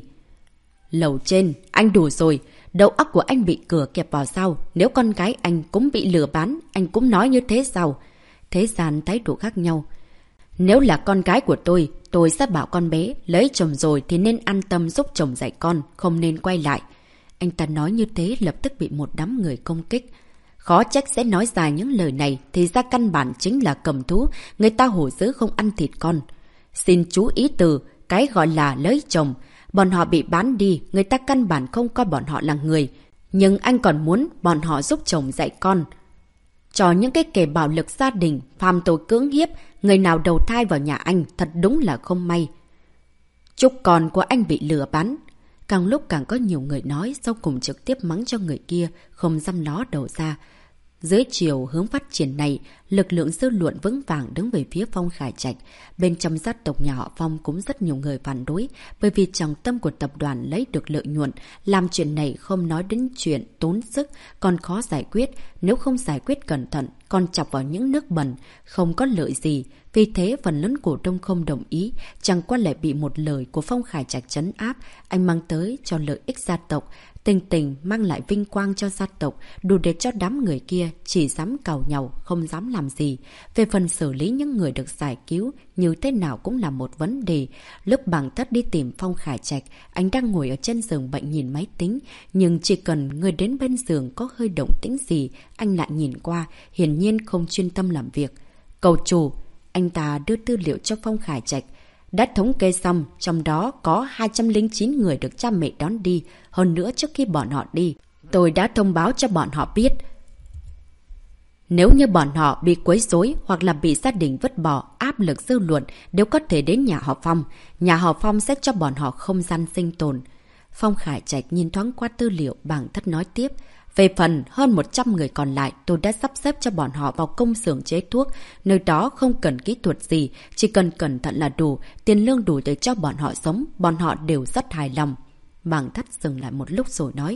Lầu trên, anh đủ rồi, đầu óc của anh bị cửa kẹp vào sao, nếu con gái anh cũng bị lừa bán, anh cũng nói như thế sao? Thế gian thái độ khác nhau. Nếu là con gái của tôi sẽ bảo con bé lấy chồng rồi thì nên an tâm giúp chồng dạy con, không nên quay lại. Anh ta nói như thế lập tức bị một đám người công kích. Khó trách sẽ nói ra những lời này, thì ra căn bản chính là cầm thú, người ta hổ dữ không ăn thịt con. Xin chú ý từ, cái gọi là lấy chồng. Bọn họ bị bán đi, người ta căn bản không coi bọn họ là người. Nhưng anh còn muốn bọn họ giúp chồng dạy con. Cho những cái kẻ bạo lực gia đình, phạm tội cưỡng hiếp, người nào đầu thai vào nhà anh thật đúng là không may. Chúc con của anh bị lừa bán. Càng lúc càng có nhiều người nói, sau cùng trực tiếp mắng cho người kia, không dám ló đầu ra. Dưới chiều hướng phát triển này, lực lượng dư luận vững vàng đứng về phía Phong Khải Trạch. Bên trong gia tộc nhà họ Phong cũng rất nhiều người phản đối, bởi vì trọng tâm của tập đoàn lấy được lợi nhuận. Làm chuyện này không nói đến chuyện tốn sức, còn khó giải quyết. Nếu không giải quyết cẩn thận, còn chọc vào những nước bẩn, không có lợi gì. Vì thế phần lớn cổ đông không đồng ý, chẳng qua lại bị một lời của Phong Khải Trạch trấn áp. Anh mang tới cho lợi ích gia tộc. Tình tình mang lại vinh quang cho gia tộc, đủ để cho đám người kia chỉ dám càu nhàu, không dám làm gì. Về phần xử lý những người được giải cứu, như thế nào cũng là một vấn đề. Lúc Bằng Tất đi tìm Phong Khải Trạch, anh đang ngồi ở trên giường bệnh nhìn máy tính. Nhưng chỉ cần người đến bên giường có hơi động tĩnh gì, anh lại nhìn qua, hiển nhiên không chuyên tâm làm việc. Cầu chủ, anh ta đưa tư liệu cho Phong Khải Trạch. Đã thống kê xong, trong đó có 209 người được cha mẹ đón đi. Hơn nữa trước khi bọn họ đi, tôi đã thông báo cho bọn họ biết. Nếu như bọn họ bị quấy rối hoặc là bị gia đình vứt bỏ, áp lực dư luận, đều có thể đến nhà họ Phong. Nhà họ Phong sẽ cho bọn họ không gian sinh tồn. Phong Khải Trạch nhìn thoáng qua tư liệu, Bằng Thất nói tiếp. Về phần hơn 100 người còn lại, tôi đã sắp xếp cho bọn họ vào công xưởng chế thuốc. Nơi đó không cần kỹ thuật gì, chỉ cần cẩn thận là đủ, tiền lương đủ để cho bọn họ sống, bọn họ đều rất hài lòng. Bằng Thất dừng lại một lúc rồi nói.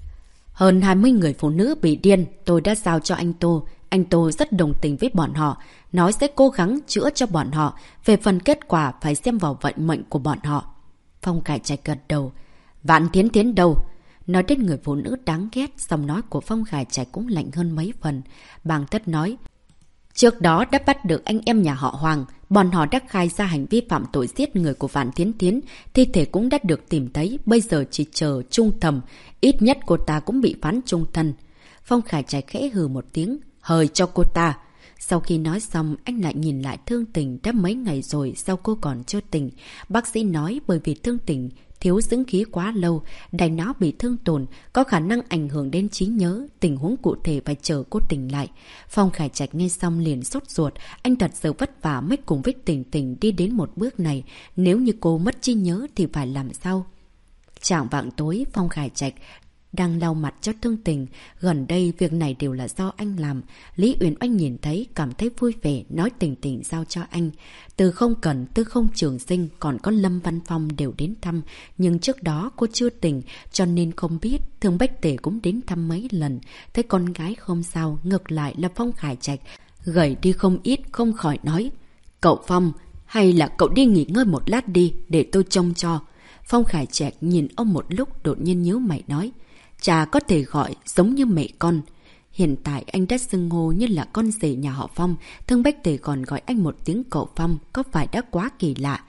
Hơn 20 người phụ nữ bị điên, tôi đã giao cho anh Tô. Anh Tô rất đồng tình với bọn họ, nói sẽ cố gắng chữa cho bọn họ. Về phần kết quả phải xem vào vận mệnh của bọn họ. Phong Khải Trạch gật đầu. Vạn Thiến Thiến đâu? Nói đến người phụ nữ đáng ghét, giọng nói của Phong Khải Trạch cũng lạnh hơn mấy phần. Bàng Tất nói, trước đó đã bắt được anh em nhà họ Hoàng, bọn họ đã khai ra hành vi phạm tội giết người của Vạn Thiến Thiến, thi thể cũng đã được tìm thấy, bây giờ chỉ chờ trung thẩm, ít nhất cô ta cũng bị phán trung thân. Phong Khải Trạch khẽ hừ một tiếng, hời cho cô ta. Sau khi nói xong, anh lại nhìn lại Thương Tình đã mấy ngày rồi sao cô còn chưa tỉnh. Bác sĩ nói bởi vì Thương Tình thiếu dưỡng khí quá lâu, đại não bị thương tổn, có khả năng ảnh hưởng đến trí nhớ, tình huống cụ thể phải chờ cô tỉnh lại. Phong Khải Trạch nghe xong liền sốt ruột, anh thật sự vất vả mới cùng với Tình Tình đi đến một bước này, nếu như cô mất trí nhớ thì phải làm sao? Chạng vạng tối, Phong Khải Trạch đang lau mặt cho Thương Tình, gần đây việc này đều là do anh làm. Lý Uyển Oanh nhìn thấy, cảm thấy vui vẻ, nói Tình Tình giao cho anh. Từ Không Cần, Tư Không Trường Sinh, còn có Lâm Văn Phong đều đến thăm, nhưng trước đó cô chưa tỉnh, cho nên không biết. Thương Bách Tể cũng đến thăm mấy lần, thấy con gái không sao, ngược lại là Phong Khải Trạch gầy đi không ít, không khỏi nói, cậu Phong, hay là cậu đi nghỉ ngơi một lát đi, để tôi trông cho. Phong Khải Trạch nhìn ông một lúc, đột nhiên nhíu mày nói, cha có thể gọi giống như mẹ con. Hiện tại anh đã xưng hô như là con rể nhà họ Phong, Thương Bách Tề còn gọi anh một tiếng cậu Phong, có phải đã quá kỳ lạ.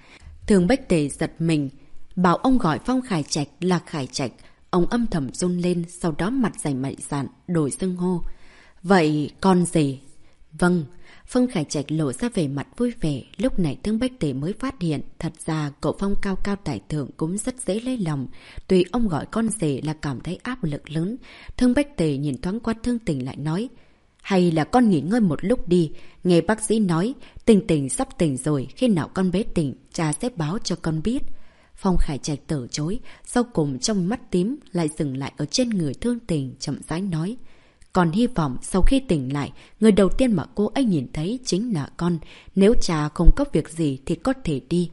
Thương Bách Tề giật mình, bảo ông gọi Phong Khải Trạch là Khải Trạch. Ông âm thầm run lên, sau đó mặt dày mày dạn, đổi xưng hô. Vậy con gì? Vâng. Phong Khải Trạch lộ ra vẻ mặt vui vẻ. Lúc này Thương Bách Tề mới phát hiện, thật ra cậu Phong cao cao tại thượng cũng rất dễ lấy lòng. Tuy ông gọi con rể là cảm thấy áp lực lớn. Thương Bách Tề nhìn thoáng qua Thương Tình lại nói, hay là con nghỉ ngơi một lúc đi. Nghe bác sĩ nói, Tình Tình sắp tỉnh rồi, khi nào con bé tỉnh, cha sẽ báo cho con biết. Phong Khải Trạch từ chối, sau cùng trong mắt tím lại dừng lại ở trên người Thương Tình, chậm rãi nói. Còn hy vọng sau khi tỉnh lại, người đầu tiên mà cô ấy nhìn thấy chính là con. Nếu cha không có việc gì thì có thể đi.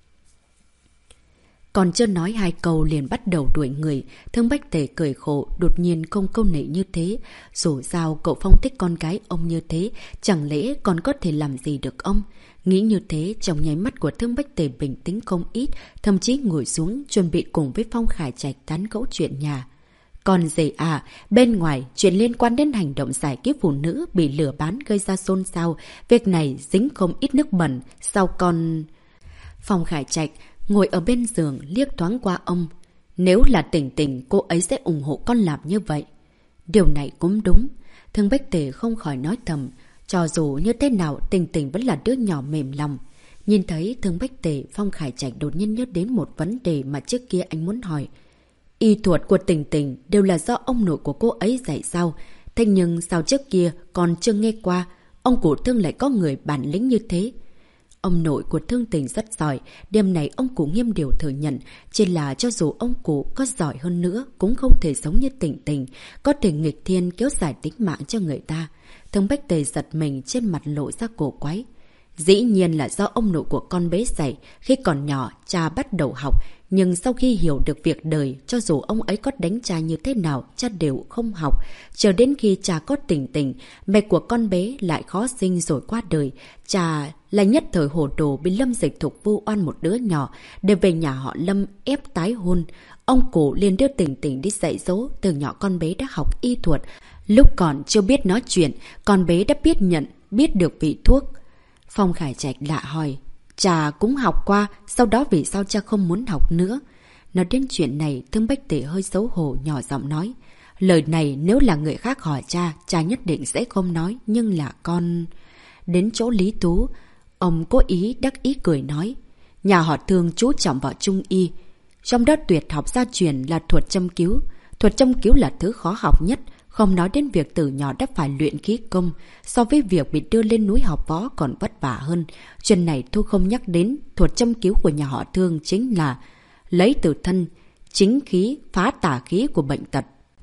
Còn chưa nói hai câu liền bắt đầu đuổi người. Thương Bách Tề cười khổ, đột nhiên không câu nệ như thế. Dù sao cậu Phong thích con gái ông như thế, chẳng lẽ còn có thể làm gì được ông? Nghĩ như thế, trong nháy mắt của Thương Bách Tề bình tĩnh không ít, thậm chí ngồi xuống chuẩn bị cùng với Phong Khải Trạch tán gẫu chuyện nhà. Còn gì à, bên ngoài, chuyện liên quan đến hành động giải cứu phụ nữ bị lừa bán gây ra xôn xao. Việc này dính không ít nước bẩn, sao con... Phong Khải Trạch ngồi ở bên giường liếc thoáng qua ông. Nếu là Tình Tình, cô ấy sẽ ủng hộ con làm như vậy. Điều này cũng đúng. Thương Bách Tề không khỏi nói thầm. Cho dù như thế nào, Tình Tình vẫn là đứa nhỏ mềm lòng. Nhìn thấy Thương Bách Tề, Phong Khải Trạch đột nhiên nhớ đến một vấn đề mà trước kia anh muốn hỏi. Y thuật của Tình Tình đều là do ông nội của cô ấy dạy sao? Thế nhưng sao trước kia còn chưa nghe qua, ông cụ Thương lại có người bản lĩnh như thế? Ông nội của Thương Tình rất giỏi, đêm này ông cụ nghiêm điều thừa nhận, chỉ là cho dù ông cụ có giỏi hơn nữa cũng không thể sống như Tình Tình, có thể nghịch thiên kéo dài tính mạng cho người ta. Thương Bách Tề giật mình, trên mặt lộ ra cổ quái. Dĩ nhiên là do ông nội của con bé dạy, khi còn nhỏ cha bắt đầu học, nhưng sau khi hiểu được việc đời, cho dù ông ấy có đánh cha như thế nào, cha đều không học. Chờ đến khi cha có Tình Tình, mẹ của con bé lại khó sinh rồi qua đời. Cha là nhất thời hồ đồ bị Lâm Dịch Thục vu oan một đứa nhỏ, để về nhà họ Lâm ép tái hôn. Ông cụ liền đưa Tình Tình đi dạy dỗ, từ nhỏ con bé đã học y thuật. Lúc còn chưa biết nói chuyện, con bé đã biết nhận, biết được vị thuốc. Phong Khải Trạch lạ hỏi, cha cũng học qua, sau đó vì sao cha không muốn học nữa? Nói đến chuyện này, Thương Bách Tề hơi xấu hổ nhỏ giọng nói. Lời này nếu là người khác hỏi cha nhất định sẽ không nói, nhưng là con... Đến chỗ Lý Tú, ông cố ý đắc ý cười nói. Nhà họ Thương chú trọng vào trung y. Trong đó tuyệt học gia truyền là thuật châm cứu. Thuật châm cứu là thứ khó học nhất. Không nói đến việc từ nhỏ đã phải luyện khí công, so với việc bị đưa lên núi học võ còn vất vả hơn. Chuyện này tôi không nhắc đến, thuật châm cứu của nhà họ Thương chính là lấy từ thân, chính khí, phá tà khí của bệnh tật.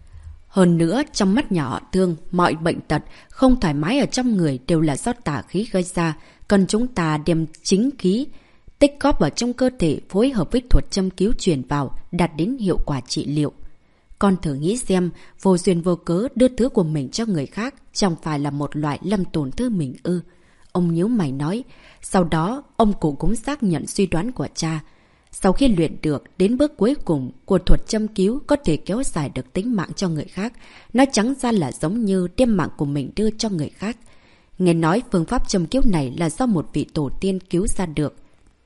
Hơn nữa, trong mắt nhà họ Thương, mọi bệnh tật không thoải mái ở trong người đều là do tà khí gây ra, cần chúng ta đem chính khí tích góp vào trong cơ thể phối hợp với thuật châm cứu truyền vào, đạt đến hiệu quả trị liệu. Con thử nghĩ xem, vô duyên vô cớ đưa thứ của mình cho người khác chẳng phải là một loại làm tổn thương mình ư? Ông nhíu mày nói. Sau đó, ông cụ cũng xác nhận suy đoán của cha. Sau khi luyện được đến bước cuối cùng của thuật châm cứu có thể kéo dài được tính mạng cho người khác, nó trắng ra là giống như đem mạng của mình đưa cho người khác. Nghe nói phương pháp châm cứu này là do một vị tổ tiên cứu ra được.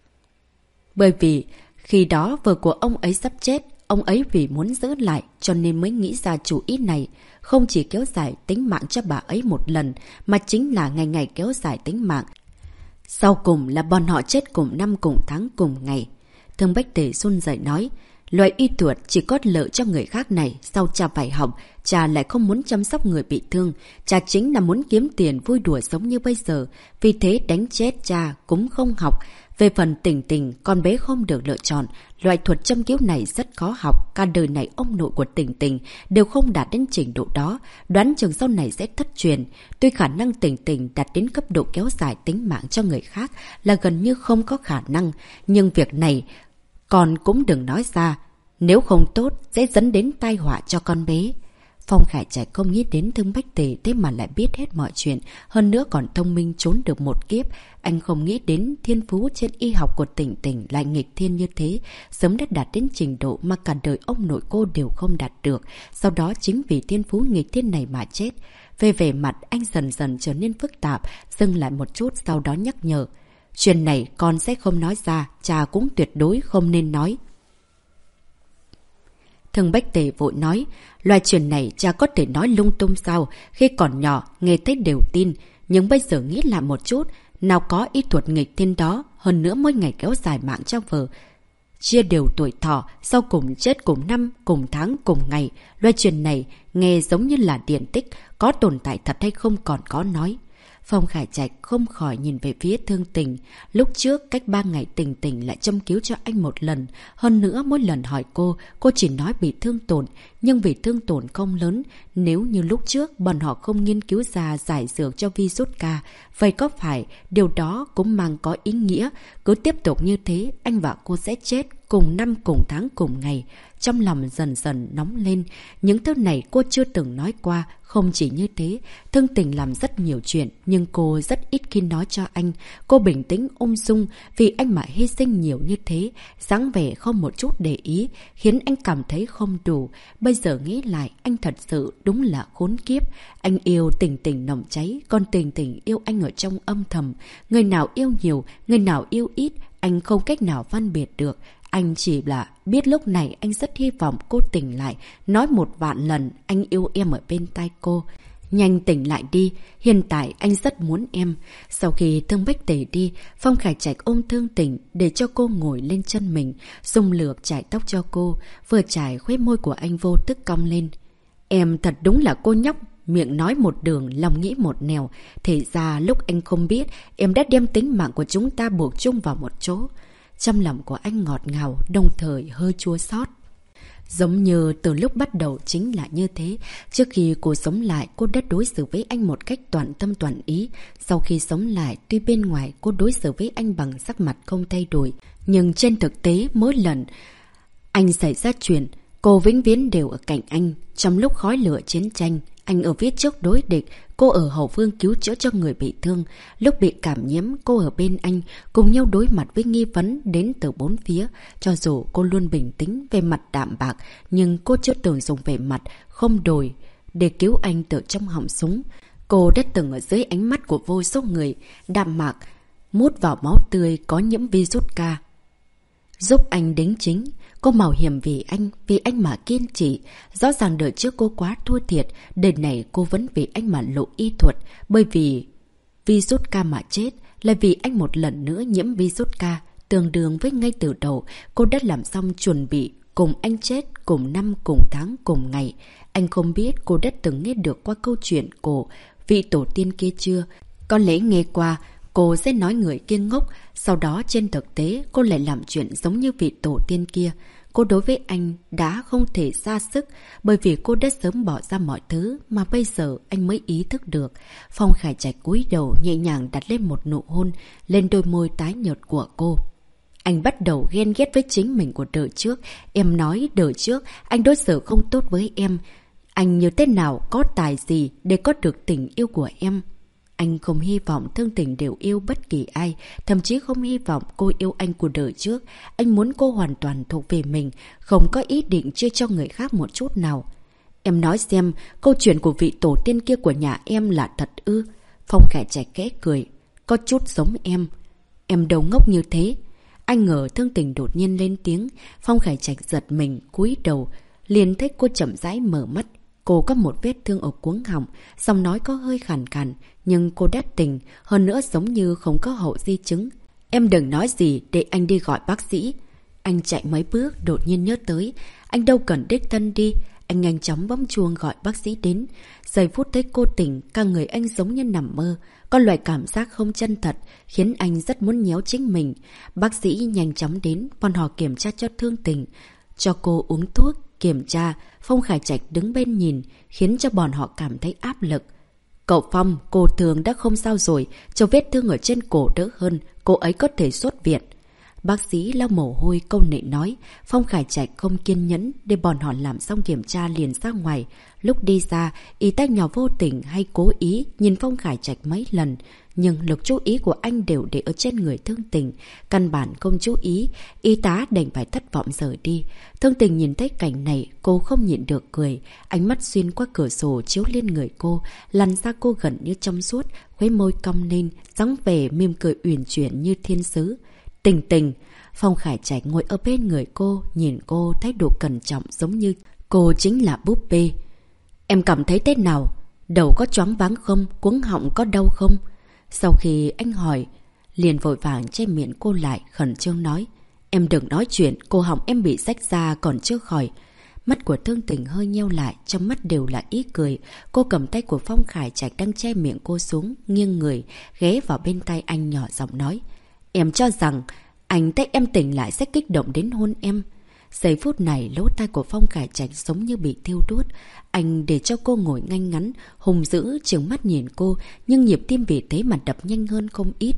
Bởi vì khi đó vợ của ông ấy sắp chết, ông ấy vì muốn giữ lại cho nên mới nghĩ ra chủ ý này, không chỉ kéo dài tính mạng cho bà ấy một lần, mà chính là ngày ngày kéo dài tính mạng. Sau cùng là bọn họ chết cùng năm cùng tháng cùng ngày. Thương Bách Tề run rẩy nói, loại y thuật chỉ có lợi cho người khác này, sau cha phải học, cha lại không muốn chăm sóc người bị thương, cha chính là muốn kiếm tiền vui đùa sống như bây giờ, vì thế đánh chết cha cũng không học. Về phần Tình Tình, con bé không được lựa chọn, loại thuật châm cứu này rất khó học, cả đời này ông nội của Tình Tình đều không đạt đến trình độ đó, đoán chừng sau này sẽ thất truyền. Tuy khả năng Tình Tình đạt đến cấp độ kéo dài tính mạng cho người khác là gần như không có khả năng, nhưng việc này con cũng đừng nói ra, nếu không tốt sẽ dẫn đến tai họa cho con bé. Phong Khải Trạch không nghĩ đến Thương Bách Tề thế mà lại biết hết mọi chuyện, hơn nữa còn thông minh trốn được một kiếp. Anh không nghĩ đến thiên phú trên y học của Tình Tình lại nghịch thiên như thế, sớm đã đạt đến trình độ mà cả đời ông nội cô đều không đạt được. Sau đó chính vì thiên phú nghịch thiên này mà chết. Về vẻ mặt anh dần dần trở nên phức tạp, dừng lại một chút sau đó nhắc nhở. Chuyện này con sẽ không nói ra, cha cũng tuyệt đối không nên nói. Thương Bách Tề vội nói, loại chuyện này cha có thể nói lung tung sao, khi còn nhỏ nghe thấy đều tin, nhưng bây giờ nghĩ lại một chút, nào có ý thuật nghịch thiên đó, hơn nữa mỗi ngày kéo dài mạng cho vợ. Chia đều tuổi thọ, sau cùng chết cùng năm, cùng tháng, cùng ngày. Loại chuyện này nghe giống như là điển tích, có tồn tại thật hay không còn có nói. Phong Khải Trạch không khỏi nhìn về phía Thương Tình. Lúc trước, cách 3 ngày Tình Tình lại châm cứu cho anh một lần. Hơn nữa, mỗi lần hỏi cô chỉ nói bị thương tổn. Nhưng vì thương tổn không lớn, nếu như lúc trước bọn họ không nghiên cứu ra giải dược cho virus K, vậy có phải điều đó cũng mang có ý nghĩa? Cứ tiếp tục như thế, anh và cô sẽ chết cùng năm, cùng tháng, cùng ngày. Trong lòng dần dần nóng lên. Những thứ này cô chưa từng nói qua. Không chỉ như thế, Thương Tình làm rất nhiều chuyện, nhưng cô rất ít khi nói cho anh. Cô bình tĩnh ung dung vì anh mà hy sinh nhiều như thế, dáng vẻ không một chút để ý, khiến anh cảm thấy không đủ. Bây giờ nghĩ lại, anh thật sự đúng là khốn kiếp. Anh yêu Tình Tình nồng cháy, còn Tình Tình yêu anh ở trong âm thầm. Người nào yêu nhiều, người nào yêu ít, anh không cách nào phân biệt được. Anh chỉ là biết lúc này anh rất hy vọng cô tỉnh lại, nói 1.000.000 lần anh yêu em ở bên tai cô. Nhanh tỉnh lại đi, hiện tại anh rất muốn em. Sau khi Thương Bách Tề đi, Phong Khải Trạch ôm Thương Tình để cho cô ngồi lên chân mình, dùng lược chải tóc cho cô, vừa chải khóe môi của anh vô thức cong lên. Em thật đúng là cô nhóc, miệng nói một đường, lòng nghĩ một nẻo. Thế ra lúc anh không biết, em đã đem tính mạng của chúng ta buộc chung vào một chỗ. Trong lòng của anh ngọt ngào, đồng thời hơi chua xót. Giống như từ lúc bắt đầu chính là như thế. Trước khi cô sống lại, cô đã đối xử với anh một cách toàn tâm toàn ý. Sau khi sống lại, tuy bên ngoài cô đối xử với anh bằng sắc mặt không thay đổi, nhưng trên thực tế mỗi lần anh xảy ra chuyện, cô vĩnh viễn đều ở cạnh anh. Trong lúc khói lửa chiến tranh, anh ở phía trước đối địch, cô ở hậu phương cứu chữa cho người bị thương. Lúc bị cảm nhiễm, cô ở bên anh, cùng nhau đối mặt với nghi vấn đến từ bốn phía. Cho dù cô luôn bình tĩnh về mặt đạm bạc, nhưng cô chưa từng dùng về mặt không đổi để cứu anh từ trong họng súng. Cô đã từng ở dưới ánh mắt của vô số người, đạm mạc, mút vào máu tươi có nhiễm virus K. Giúp anh đính chính. Cô mạo hiểm vì anh mà kiên trì. Rõ ràng đời trước cô quá thua thiệt, đời này cô vẫn vì anh mà lộ y thuật. Bởi vì virus K mà chết, là vì anh một lần nữa nhiễm virus K. Tương đương với ngay từ đầu, cô đã làm xong chuẩn bị cùng anh chết, cùng năm, cùng tháng, cùng ngày. Anh không biết cô đã từng nghe được qua câu chuyện của vị tổ tiên kia chưa? Có lẽ nghe qua, cô sẽ nói người kia ngốc, sau đó trên thực tế cô lại làm chuyện giống như vị tổ tiên kia. Cô đối với anh đã không thể ra sức, bởi vì cô đã sớm bỏ ra mọi thứ mà bây giờ anh mới ý thức được. Phong Khải Trạch cúi đầu nhẹ nhàng đặt lên một nụ hôn lên đôi môi tái nhợt của cô. Anh bắt đầu ghen ghét với chính mình của đời trước. Em nói đời trước anh đối xử không tốt với em. Anh như thế nào, có tài gì để có được tình yêu của em? Anh không hy vọng Thương Tình đều yêu bất kỳ ai, thậm chí không hy vọng cô yêu anh của đời trước. Anh muốn cô hoàn toàn thuộc về mình, không có ý định chia cho người khác một chút nào. Em nói xem, câu chuyện của vị tổ tiên kia của nhà em là thật ư? Phong Khải Trạch khẽ cười. Có chút giống em. Em đâu ngốc như thế. Anh ngờ Thương Tình đột nhiên lên tiếng. Phong Khải Trạch giật mình, cúi đầu, liền thấy cô chậm rãi mở mắt. Cô có một vết thương ở cuống họng, giọng nói có hơi khàn khàn, nhưng cô đã tỉnh, hơn nữa giống như không có hậu di chứng. Em đừng nói gì, để anh đi gọi bác sĩ. Anh chạy mấy bước, đột nhiên nhớ tới. Anh đâu cần đích thân đi. Anh nhanh chóng bấm chuông gọi bác sĩ đến. Giây phút thấy cô tỉnh, cả người anh giống như nằm mơ. Có loại cảm giác không chân thật, khiến anh rất muốn nhéo chính mình. Bác sĩ nhanh chóng đến, bọn họ kiểm tra cho Thương Tình, cho cô uống thuốc. Kiểm tra, Phong Khải Trạch đứng bên nhìn, khiến cho bọn họ cảm thấy áp lực. Cậu Phong, cô Thường đã không sao rồi, cho vết thương ở trên cổ đỡ hơn, cô ấy có thể xuất viện. Bác sĩ lau mồ hôi câu nệ nói. Phong Khải Trạch không kiên nhẫn để bọn họ làm xong kiểm tra liền ra ngoài. Lúc đi ra, y tá nhỏ vô tình hay cố ý nhìn Phong Khải Trạch mấy lần, nhưng lực chú ý của anh đều để ở trên người Thương Tình. Căn bản không chú ý, y tá đành phải thất vọng rời đi. Thương Tình nhìn thấy cảnh này, cô không nhịn được cười. Ánh mắt xuyên qua cửa sổ chiếu lên người cô, làn da cô gần như trong suốt, khóe môi cong lên, dáng vẻ mỉm cười uyển chuyển như thiên sứ. Tình Tình. Phong Khải Trạch ngồi ở bên người cô, nhìn cô thái độ cẩn trọng giống như cô chính là búp bê. Em cảm thấy thế nào? Đầu có choáng váng không? Cuống họng có đau không? Sau khi anh hỏi, liền vội vàng che miệng cô lại, khẩn trương nói. Em đừng nói chuyện, cổ họng em bị rách ra còn chưa khỏi. Mắt của Thương Tình hơi nheo lại, trong mắt đều là ý cười. Cô cầm tay của Phong Khải Trạch đang che miệng cô xuống, nghiêng người, ghé vào bên tay anh nhỏ giọng nói. Em cho rằng anh thấy em tỉnh lại sẽ kích động đến hôn em. Giây phút này lỗ tai của Phong Khải Trạch giống như bị thiêu đốt. Anh để cho cô ngồi ngay ngắn, hùng dữ trừng mắt nhìn cô, nhưng nhịp tim vì thế mà đập nhanh hơn không ít.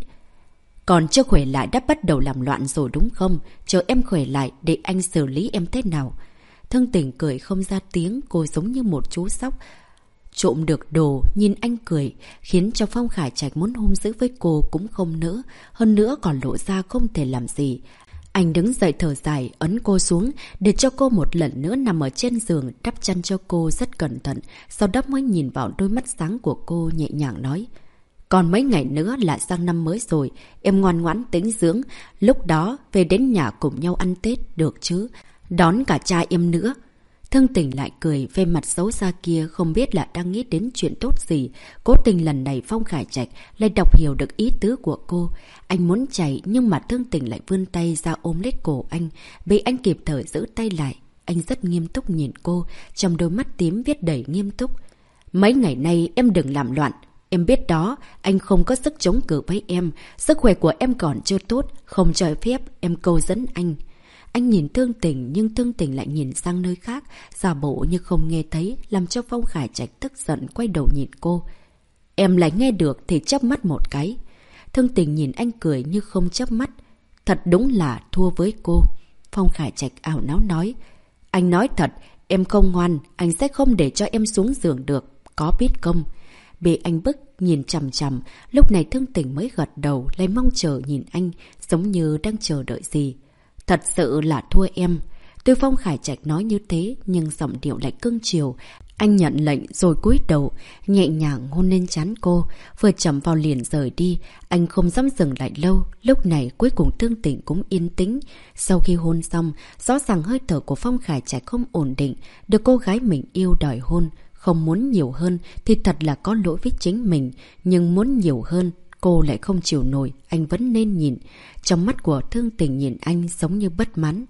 Còn chưa khỏe lại đã bắt đầu làm loạn rồi đúng không? Chờ em khỏe lại để anh xử lý em thế nào? Thương Tình cười không ra tiếng, cô giống như một chú sóc trộm được đồ, nhìn anh cười, khiến cho Phong Khải Trạch muốn hung dữ với cô cũng không nỡ, hơn nữa còn lộ ra không thể làm gì. Anh đứng dậy thở dài, ấn cô xuống, để cho cô một lần nữa nằm ở trên giường, đắp chăn cho cô rất cẩn thận, sau đó mới nhìn vào đôi mắt sáng của cô nhẹ nhàng nói. Còn mấy ngày nữa là sang năm mới rồi, em ngoan ngoãn tĩnh dưỡng, lúc đó về đến nhà cùng nhau ăn Tết, được chứ? Đón cả cha em nữa. Thương Tình lại cười, về mặt xấu xa kia không biết là đang nghĩ đến chuyện tốt gì. Cố tình lần này Phong Khải Trạch lại đọc hiểu được ý tứ của cô. Anh muốn chạy nhưng mà Thương Tình lại vươn tay ra ôm lấy cổ anh. Bị anh kịp thời giữ tay lại. Anh rất nghiêm túc nhìn cô, trong đôi mắt tím viết đầy nghiêm túc. Mấy ngày nay em đừng làm loạn. Em biết đó, anh không có sức chống cự với em. Sức khỏe của em còn chưa tốt, không cho phép em câu dẫn anh. Anh nhìn Thương Tình nhưng Thương Tình lại nhìn sang nơi khác, giả bộ như không nghe thấy, làm cho Phong Khải Trạch tức giận quay đầu nhìn cô. Em lại nghe được thì chớp mắt một cái. Thương Tình nhìn anh cười như không chớp mắt. Thật đúng là thua với cô. Phong Khải Trạch ảo não nói. Anh nói thật, em không ngoan, anh sẽ không để cho em xuống giường được, có biết không? Bị anh bức nhìn chằm chằm, lúc này Thương Tình mới gật đầu, lấy mong chờ nhìn anh, giống như đang chờ đợi gì. Thật sự là thua em. Tuy Phong Khải Trạch nói như thế, nhưng giọng điệu lại cưng chiều. Anh nhận lệnh rồi cúi đầu, nhẹ nhàng hôn lên trán cô, vừa chậm vào liền rời đi. Anh không dám dừng lại lâu, lúc này cuối cùng Thương Tình cũng yên tĩnh. Sau khi hôn xong, rõ ràng hơi thở của Phong Khải Trạch không ổn định, được cô gái mình yêu đòi hôn. Không muốn nhiều hơn thì thật là có lỗi với chính mình, nhưng muốn nhiều hơn cô lại không chịu nổi, anh vẫn nên nhìn. Trong mắt của Thương Tình nhìn anh giống như bất mãn.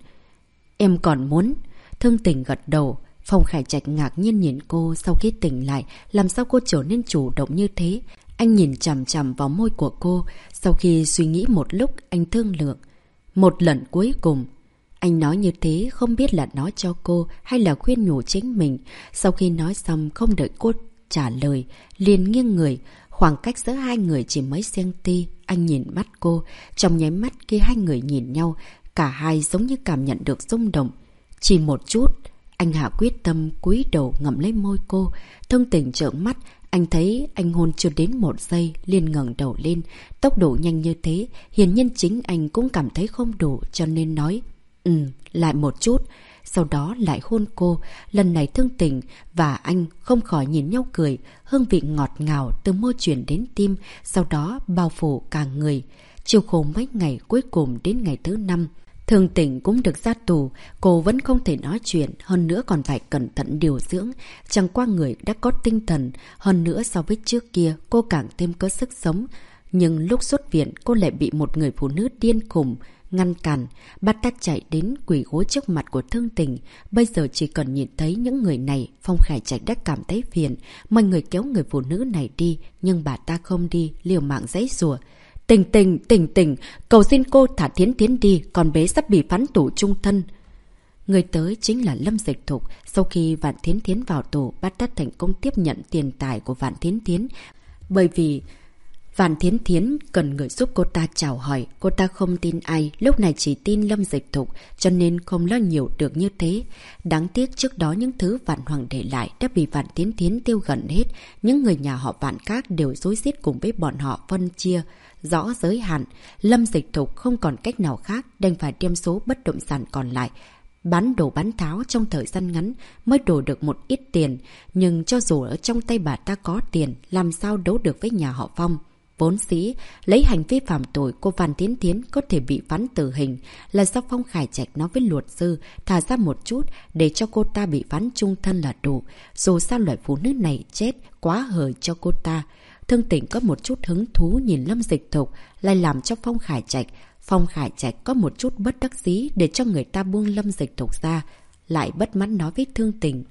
Em còn muốn? Thương Tình gật đầu. Phong Khải Trạch ngạc nhiên nhìn cô, sau khi tỉnh lại, làm sao cô trở nên chủ động như thế? Anh nhìn chằm chằm vào môi của cô, sau khi suy nghĩ một lúc, anh thương lượng. Một lần cuối cùng. Anh nói như thế không biết là nói cho cô hay là khuyên nhủ chính mình. Sau khi nói xong không đợi cô trả lời, liền nghiêng người. Khoảng cách giữa hai người chỉ mấy cm, anh nhìn mắt cô. Trong nháy mắt khi hai người nhìn nhau, cả hai giống như cảm nhận được rung động. Chỉ một chút, anh hạ quyết tâm cúi đầu ngậm lấy môi cô. Thương Tình trợn mắt, anh thấy anh hôn chưa đến 1 giây, liền ngẩng đầu lên. Tốc độ nhanh như thế, hiển nhiên chính anh cũng cảm thấy không đủ, cho nên nói lại một chút. Sau đó lại hôn cô. Lần này Thương Tình và anh không khỏi nhìn nhau cười. Hương vị ngọt ngào từ môi chuyển đến tim, sau đó bao phủ cả người. Chiều khổ mấy ngày, cuối cùng đến ngày thứ 5, Thương Tình cũng được ra tù. Cô vẫn không thể nói chuyện, hơn nữa còn phải cẩn thận điều dưỡng. Chẳng qua người đã có tinh thần, hơn nữa so với trước kia cô càng thêm có sức sống. Nhưng lúc xuất viện cô lại bị một người phụ nữ điên khùng ngăn cản, bắt ta chạy đến quỳ gối trước mặt của Thương Tình. Bây giờ chỉ cần nhìn thấy những người này, Phong Khải Trạch đã cảm thấy phiền. Mọi người kéo người phụ nữ này đi, nhưng bà ta không đi, liều mạng giãy giụa. Tình, cầu xin cô thả Thiến Thiến đi, con bé sắp bị phán tù chung thân. Người tới chính là Lâm Dịch Thục. Sau khi Vạn Thiến Thiến vào tù, bắt ta thành công tiếp nhận tiền tài của Vạn Thiến Thiến. Bởi vì Vạn Thiến Thiến cần người giúp cô ta chào hỏi. Cô ta không tin ai, lúc này chỉ tin Lâm Dịch Thục, cho nên không lo nhiều được như thế. Đáng tiếc trước đó những thứ Vạn Hoàng để lại đã bị Vạn Thiến Thiến tiêu gần hết. Những người nhà họ Vạn khác đều rối rít cùng với bọn họ phân chia rõ giới hạn. Lâm Dịch Thục không còn cách nào khác, đành phải đem số bất động sản còn lại bán đồ bán tháo trong thời gian ngắn mới đổ được một ít tiền. Nhưng cho dù ở trong tay bà ta có tiền, làm sao đấu được với nhà họ Phong. Vốn dĩ, lấy hành vi phạm tội của Vạn Thiến Thiến có thể bị phán tử hình là do Phong Khải Trạch nói với luật sư thả ra một chút để cho cô ta bị phán chung thân là đủ. Dù sao loại phụ nữ này chết quá hời cho cô ta. Thương Tỉnh có một chút hứng thú nhìn Lâm Dịch Thục lại làm cho Phong Khải Trạch. Phong Khải Trạch có một chút bất đắc dĩ để cho người ta buông Lâm Dịch Thục ra. Lại bất mãn nói với Thương Tỉnh.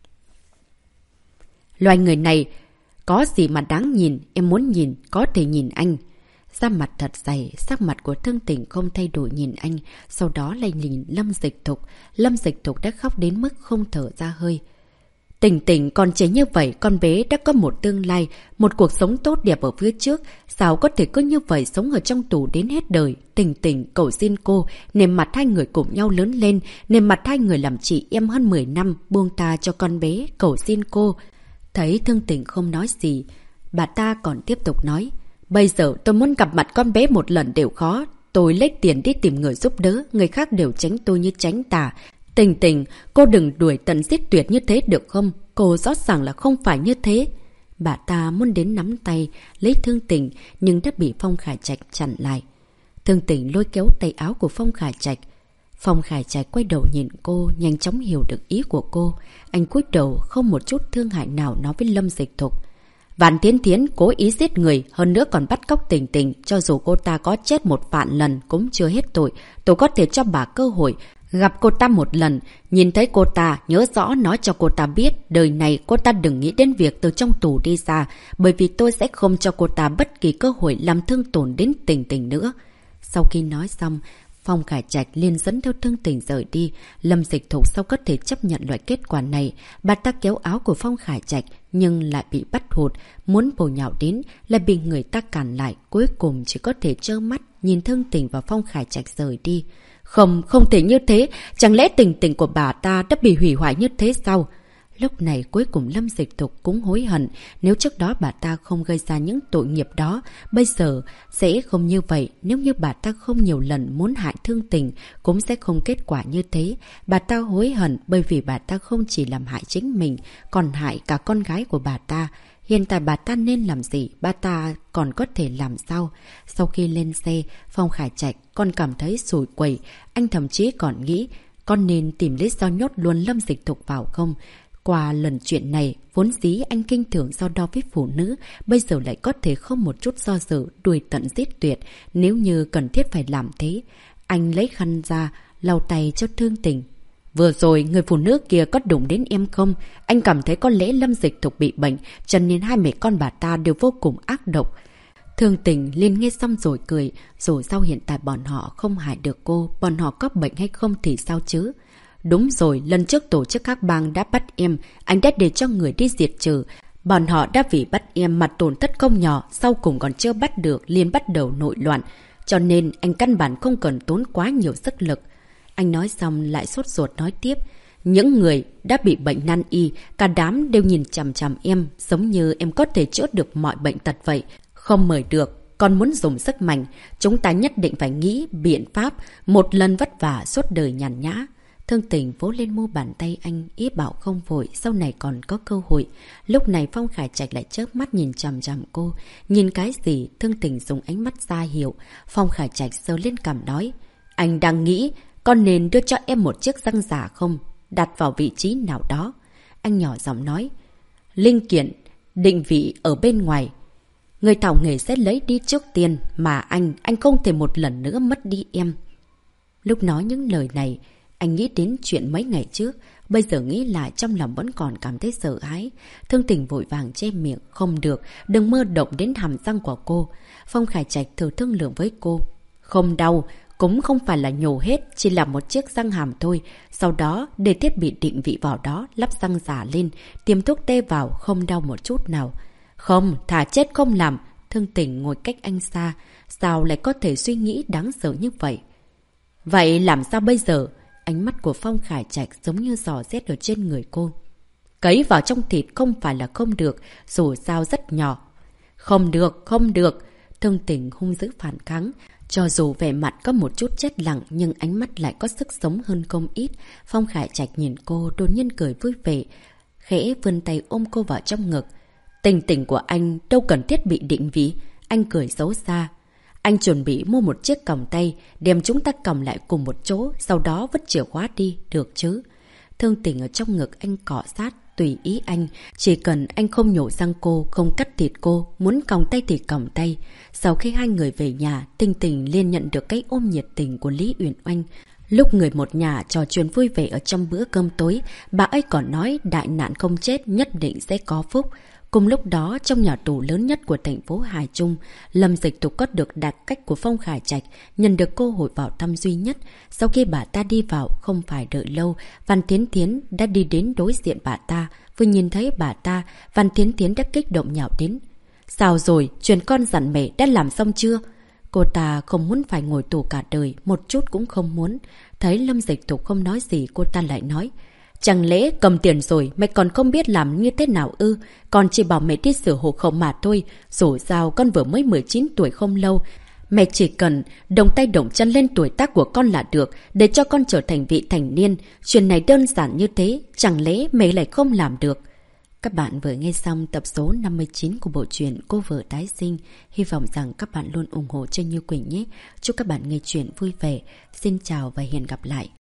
Loài người này có gì mà đáng nhìn, em muốn nhìn, có thể nhìn anh. Da mặt thật dày, sắc mặt của Thương Tỉnh không thay đổi nhìn anh, sau đó lại nhìn Lâm Dịch Thục. Lâm Dịch Thục đã khóc đến mức không thở ra hơi. Tỉnh Tỉnh còn trẻ như vậy, con bé đã có một tương lai, một cuộc sống tốt đẹp ở phía trước. Sao có thể cứ như vậy sống ở trong tù đến hết đời? Tỉnh Tỉnh, cầu xin cô, nềm mặt hai người cùng nhau lớn lên, nềm mặt hai người làm chị em hơn 10 năm, buông ta cho con bé, cầu xin cô. Thấy Thương Tỉnh không nói gì, bà ta còn tiếp tục nói. Bây giờ tôi muốn gặp mặt con bé một lần đều khó. Tôi lấy tiền đi tìm người giúp đỡ, người khác đều tránh tôi như tránh tà. Tỉnh Tỉnh, cô đừng đuổi tận giết tuyệt như thế được không? Cô rõ ràng là không phải như thế. Bà ta muốn đến nắm tay, lấy Thương Tỉnh, nhưng đã bị Phong Khải Trạch chặn lại. Thương Tỉnh lôi kéo tay áo của Phong Khải Trạch. Phong Khải Trạch quay đầu nhìn cô, nhanh chóng hiểu được ý của cô. Anh cúi đầu không một chút thương hại nào nói với Lâm Dịch Thục. Vạn Thiến Thiến cố ý giết người, hơn nữa còn bắt cóc Tỉnh Tỉnh. Cho dù cô ta có chết 1 vạn lần cũng chưa hết tội. Tôi có thể cho bà cơ hội gặp cô ta một lần. Nhìn thấy cô ta, nhớ rõ nói cho cô ta biết. Đời này cô ta đừng nghĩ đến việc từ trong tù đi ra. Bởi vì tôi sẽ không cho cô ta bất kỳ cơ hội làm thương tổn đến Tỉnh Tỉnh nữa. Sau khi nói xong, Phong Khải Trạch liền dẫn theo Thương Tỉnh rời đi. Lâm Dịch Thục sao có thể chấp nhận loại kết quả này? Bà ta kéo áo của Phong Khải Trạch nhưng lại bị bắt hụt, muốn bổ nhào đến lại bị người ta cản lại, cuối cùng chỉ có thể trơ mắt nhìn Thương Tỉnh và Phong Khải Trạch rời đi. Không thể như thế, chẳng lẽ Tình Tình của bà ta đã bị hủy hoại như thế sao? Lúc này cuối cùng Lâm Dịch Thục cũng hối hận, nếu trước đó bà ta không gây ra những tội nghiệp đó, bây giờ sẽ không như vậy. Nếu như bà ta không nhiều lần muốn hại Thương Tình, cũng sẽ không kết quả như thế. Bà ta hối hận bởi vì bà ta không chỉ làm hại chính mình, còn hại cả con gái của bà ta. Hiện tại bà ta nên làm gì, bà ta còn có thể làm sao? Sau khi lên xe, Phong Khải Trạch còn cảm thấy sủi quẩy. Anh thậm chí còn nghĩ, con nên tìm lý do nhốt luôn Lâm Dịch Thục vào không? Qua lần chuyện này, vốn dĩ anh kinh thường so đo với phụ nữ, bây giờ lại có thể không một chút do dự, đuổi tận giết tuyệt. Nếu như cần thiết phải làm thế, anh lấy khăn ra, lau tay cho Thương Tình. Vừa rồi, người phụ nữ kia có đụng đến em không? Anh cảm thấy có lẽ Lâm Dịch Thục bị bệnh, cho nên hai mẹ con bà ta đều vô cùng ác độc. Thương Tình liền nghe xong rồi cười, dù sao hiện tại bọn họ không hại được cô, bọn họ có bệnh hay không thì sao chứ? Đúng rồi, lần trước tổ chức các bang đã bắt em, anh đã để cho người đi diệt trừ. Bọn họ đã vì bắt em mà tổn thất không nhỏ, sau cùng còn chưa bắt được, liền bắt đầu nội loạn. Cho nên anh căn bản không cần tốn quá nhiều sức lực. Anh nói xong lại sốt ruột nói tiếp. Những người đã bị bệnh nan y, cả đám đều nhìn chằm chằm em, giống như em có thể chữa được mọi bệnh tật vậy. Không mời được, còn muốn dùng sức mạnh, chúng ta nhất định phải nghĩ biện pháp, một lần vất vả suốt đời nhàn nhã. Thương Tình vỗ lên mu bàn tay anh, ý bảo không vội, sau này còn có cơ hội. Lúc này Phong Khải Trạch lại chớp mắt nhìn chằm chằm cô. Nhìn cái gì? Thương Tình dùng ánh mắt ra hiệu. Phong Khải Trạch giơ lên cằm nói. Anh đang nghĩ, con nên đưa cho em một chiếc răng giả không? Đặt vào vị trí nào đó. Anh nhỏ giọng nói. Linh kiện, định vị ở bên ngoài. Người thảo nghề sẽ lấy đi trước tiên, mà anh không thể một lần nữa mất đi em. Lúc nói những lời này, anh nghĩ đến chuyện mấy ngày trước, bây giờ nghĩ lại trong lòng vẫn còn cảm thấy sợ hãi. Thương Tình vội vàng che miệng, không được, đừng mơ động đến hàm răng của cô. Phong Khải Trạch thử thương lượng với cô. Không đau, cũng không phải là nhổ hết, chỉ là một chiếc răng hàm thôi. Sau đó, để thiết bị định vị vào đó, lắp răng giả lên, tiêm thuốc tê vào, không đau một chút nào. Không, thả chết không làm. Thương Tình ngồi cách anh xa. Sao lại có thể suy nghĩ đáng sợ như vậy? Vậy làm sao bây giờ? Ánh mắt của Phong Khải Trạch giống như giò rét ở trên người cô. Cấy vào trong thịt không phải là không được, dù sao rất nhỏ. Không được, không được. Thương Tình hung dữ phản kháng. Cho dù vẻ mặt có một chút chết lặng nhưng ánh mắt lại có sức sống hơn không ít. Phong Khải Trạch nhìn cô đột nhiên cười vui vẻ, khẽ vươn tay ôm cô vào trong ngực. Tình tình của anh đâu cần thiết bị định vị. Anh cười xấu xa. Anh chuẩn bị mua một chiếc còng tay, đem chúng ta còng lại cùng một chỗ, sau đó vứt chìa khóa đi, được chứ? Thương Tình ở trong ngực anh cọ sát, tùy ý anh. Chỉ cần anh không nhổ răng cô, không cắt thịt cô, muốn còng tay thì còng tay. Sau khi hai người về nhà, Tình Tình liền nhận được cái ôm nhiệt tình của Lý Uyển Oanh. Lúc người một nhà trò chuyện vui vẻ ở trong bữa cơm tối, bà ấy còn nói đại nạn không chết nhất định sẽ có phúc. Cùng lúc đó, trong nhà tù lớn nhất của thành phố Hải Trung, Lâm Dịch Tục có được đặc cách của Phong Khải Trạch, nhận được cơ hội vào thăm duy nhất. Sau khi bà ta đi vào, không phải đợi lâu, Văn Thiến Thiến đã đi đến đối diện bà ta. Vừa nhìn thấy bà ta, Văn Thiến Thiến đã kích động nhào đến. Sao rồi, chuyện con dặn mẹ đã làm xong chưa? Cô ta không muốn phải ngồi tù cả đời, một chút cũng không muốn. Thấy Lâm Dịch Tục không nói gì, cô ta lại nói. Chẳng lẽ cầm tiền rồi mẹ còn không biết làm như thế nào ư? Con chỉ bảo mẹ đi sửa hộ khẩu mà thôi. Dù sao con vừa mới 19 tuổi không lâu. Mẹ chỉ cần đồng tay đồng chân lên tuổi tác của con là được, để cho con trở thành vị thành niên. Chuyện này đơn giản như thế, chẳng lẽ mẹ lại không làm được? Các bạn vừa nghe xong tập số 59 của bộ truyện Cô Vợ Tái Sinh. Hy vọng rằng các bạn luôn ủng hộ cho Như Quỳnh nhé. Chúc các bạn nghe chuyện vui vẻ. Xin chào và hẹn gặp lại.